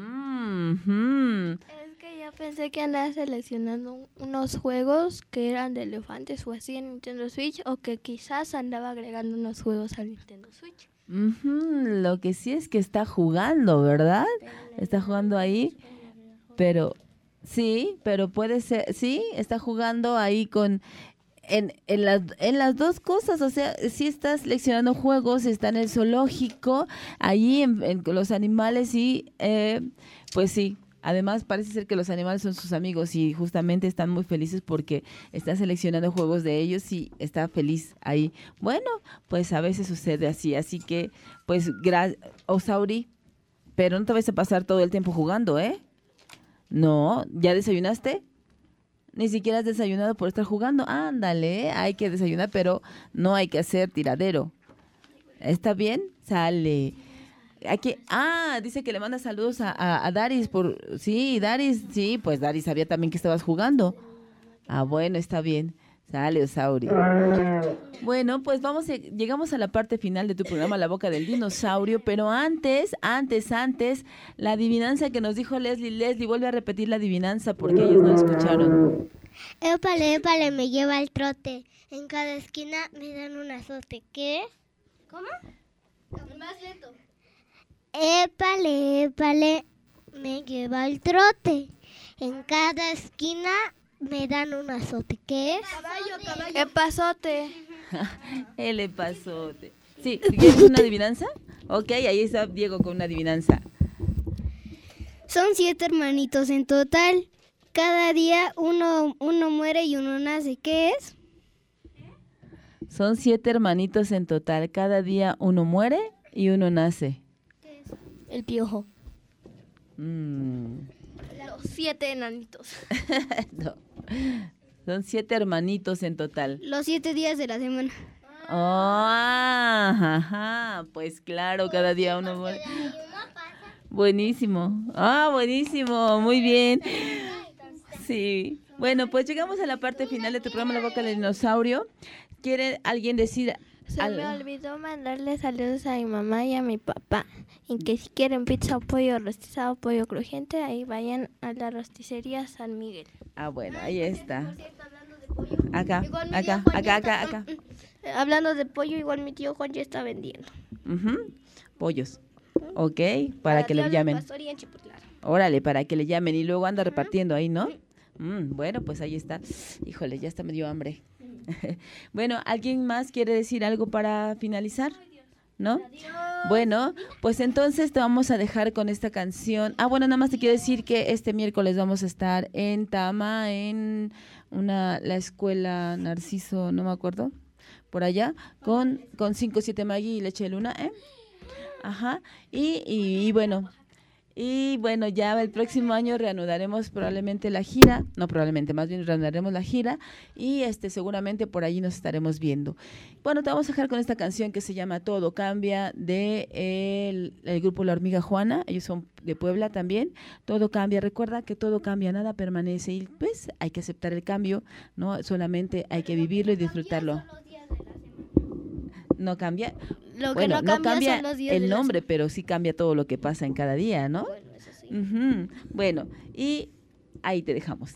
Es que yo pensé que andaba seleccionando unos juegos que eran de elefantes o así en Nintendo Switch, o que quizás andaba agregando unos juegos al Nintendo Switch. Lo que sí es que está jugando, ¿verdad? Está jugando ahí, pero sí, pero puede ser, sí, está jugando ahí en las dos cosas, o sea, sí está seleccionando juegos, está en el zoológico, ahí con los animales y pues sí. Además, parece ser que los animales son sus amigos y justamente están muy felices porque está seleccionando juegos de ellos y está feliz ahí. Bueno, pues a veces sucede así que, pues, Osauri, pero no te vas a pasar todo el tiempo jugando, ¿eh? No, ¿ya desayunaste? Ni siquiera has desayunado por estar jugando. Ándale, hay que desayunar, pero no hay que hacer tiradero. ¿Está bien? Sale. Dice que le manda saludos a Daris Daris, sí, pues Daris sabía también que estabas jugando. Bueno, está bien. Sale, Osaurio. Bueno, pues llegamos a la parte final de tu programa La Boca del Dinosaurio, pero antes, la adivinanza que nos dijo Leslie. Leslie, vuelve a repetir la adivinanza porque ellos no escucharon. Épale, me lleva el trote. En cada esquina me dan un azote. ¿Qué? ¿Cómo? Más lento. Épale, me lleva el trote. En cada esquina me dan un azote. ¿Qué es? Caballo. Epazote. El epazote. Sí, ¿quieres una adivinanza? Ok, ahí está Diego con una adivinanza. Son 7 hermanitos en total. Cada día uno muere y uno nace. ¿Qué es? Son 7 hermanitos en total. Cada día uno muere y uno nace. El piojo. Los 7 enanitos. No. Son 7 hermanitos en total. Los 7 días de la semana. Pues claro, cada día uno muere. Buenísimo. Buenísimo, muy bien. Sí. Bueno, pues llegamos a la parte final de tu programa La Boca del Dinosaurio. ¿Quiere alguien decir algo? Me olvidó mandarle saludos a mi mamá y a mi papá. Y que si quieren pizza o pollo rostizado, pollo crujiente, ahí vayan a la rosticería San Miguel. Bueno, ahí está. Acá. Hablando de pollo, igual mi tío Juan ya está vendiendo. Pollos. Ok, para que le llamen. Órale, para que le llamen y luego anda repartiendo ahí, ¿no? Bueno, pues ahí está. Híjole, ya está me dio hambre. Bueno, ¿alguien más quiere decir algo para finalizar? ¿No? Bueno, pues entonces te vamos a dejar con esta canción. Bueno, nada más te quiero decir que este miércoles vamos a estar en Tama, en la escuela Narciso, no me acuerdo, por allá, con 5-7 Maggie y Leche de Luna, y bueno, ya el próximo año reanudaremos probablemente la gira, no probablemente, más bien reanudaremos la gira y seguramente por allí nos estaremos viendo. Bueno, te vamos a dejar con esta canción que se llama Todo Cambia de el grupo La Hormiga Juana, ellos son de Puebla también. Todo cambia, recuerda que todo cambia, nada permanece y pues hay que aceptar el cambio, no solamente hay que vivirlo y disfrutarlo. No cambia. Lo que no cambia son los días el nombre, pero sí cambia todo lo que pasa en cada día, ¿no? Bueno, eso sí. Bueno, y ahí te dejamos.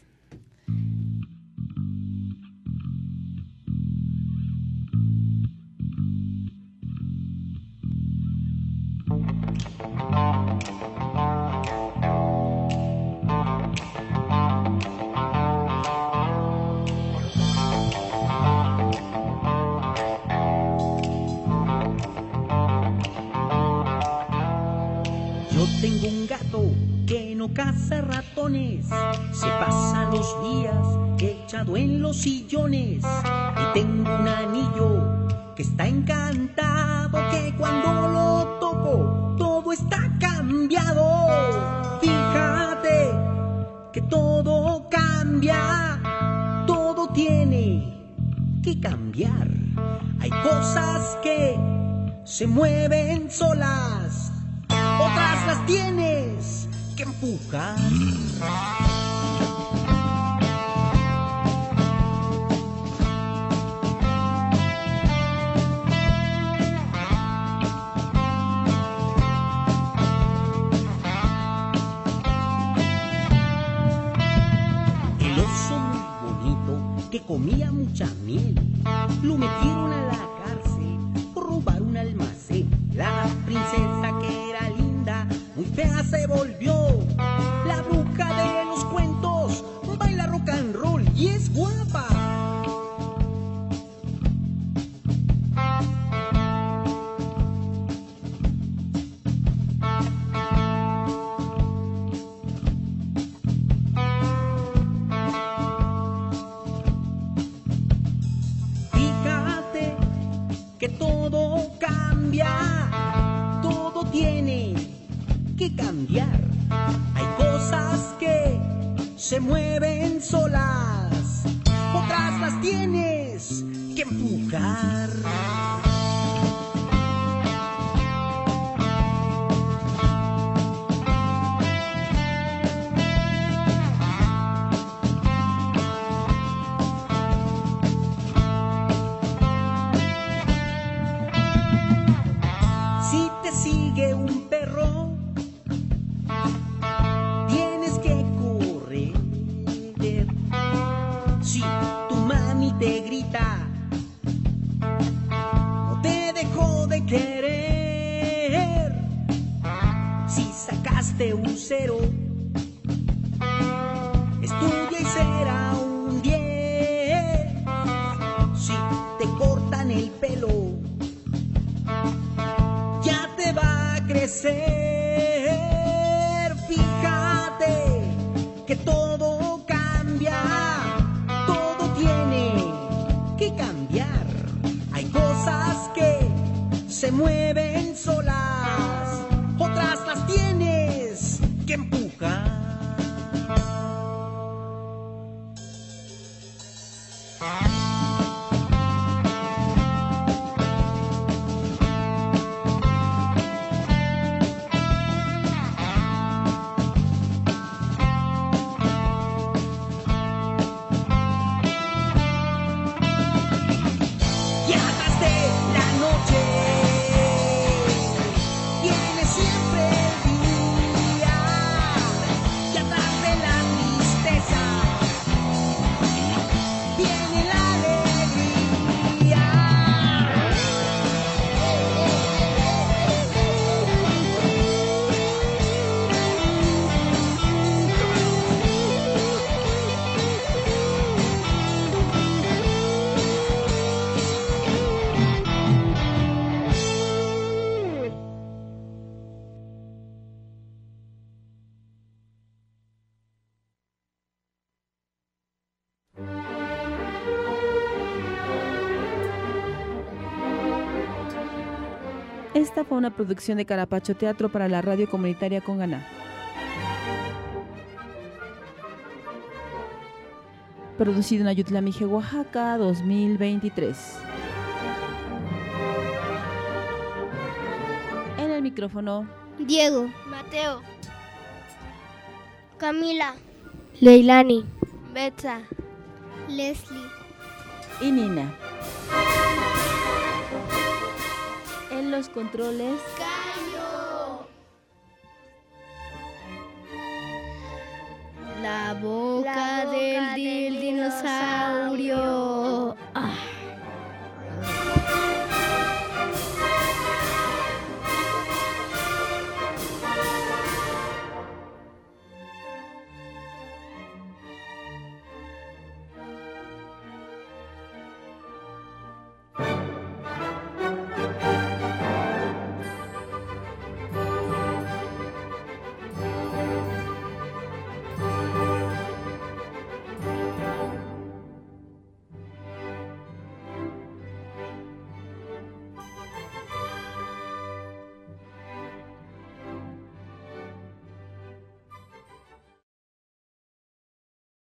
Tengo un gato que no caza ratones, se pasa los días echado en los sillones. Y tengo un anillo que está encantado, que cuando lo toco todo está cambiado. Fíjate que todo cambia, todo tiene que cambiar. Hay cosas que se mueven solas, otras las tienes que empujar. El oso muy bonito que comía mucha miel, lo metieron a la cárcel por robar un almacén. La princesa que era linda, muy fea se volvió. La bruja de los cuentos baila rock and roll y es guapa. Fíjate que todo cambia, todo tiene que cambiar. Hay cosas que se mueven solas, otras las tienes que empujar. Si te sigue un perro, tienes que correr. Si tu mami te grita, no te dejó de querer. Si sacaste un 0, estudia y será un 10. Si te cortan el pelo, ya te va a crecer. Fíjate que todo cambia, todo tiene que cambiar. Hay cosas que se mueven solas, otras las tienes que empujar. Y atrás de la noche viene siempre el día, y atrás de la tristeza viene la alegría. Esta fue una producción de Carapacho Teatro para la radio comunitaria Conganá. Producido en Ayutla, Mije, Oaxaca, 2023. En el micrófono, Diego, Mateo, Camila, Leilani, Betsa, Leslie. y Nina. En los controles, la boca del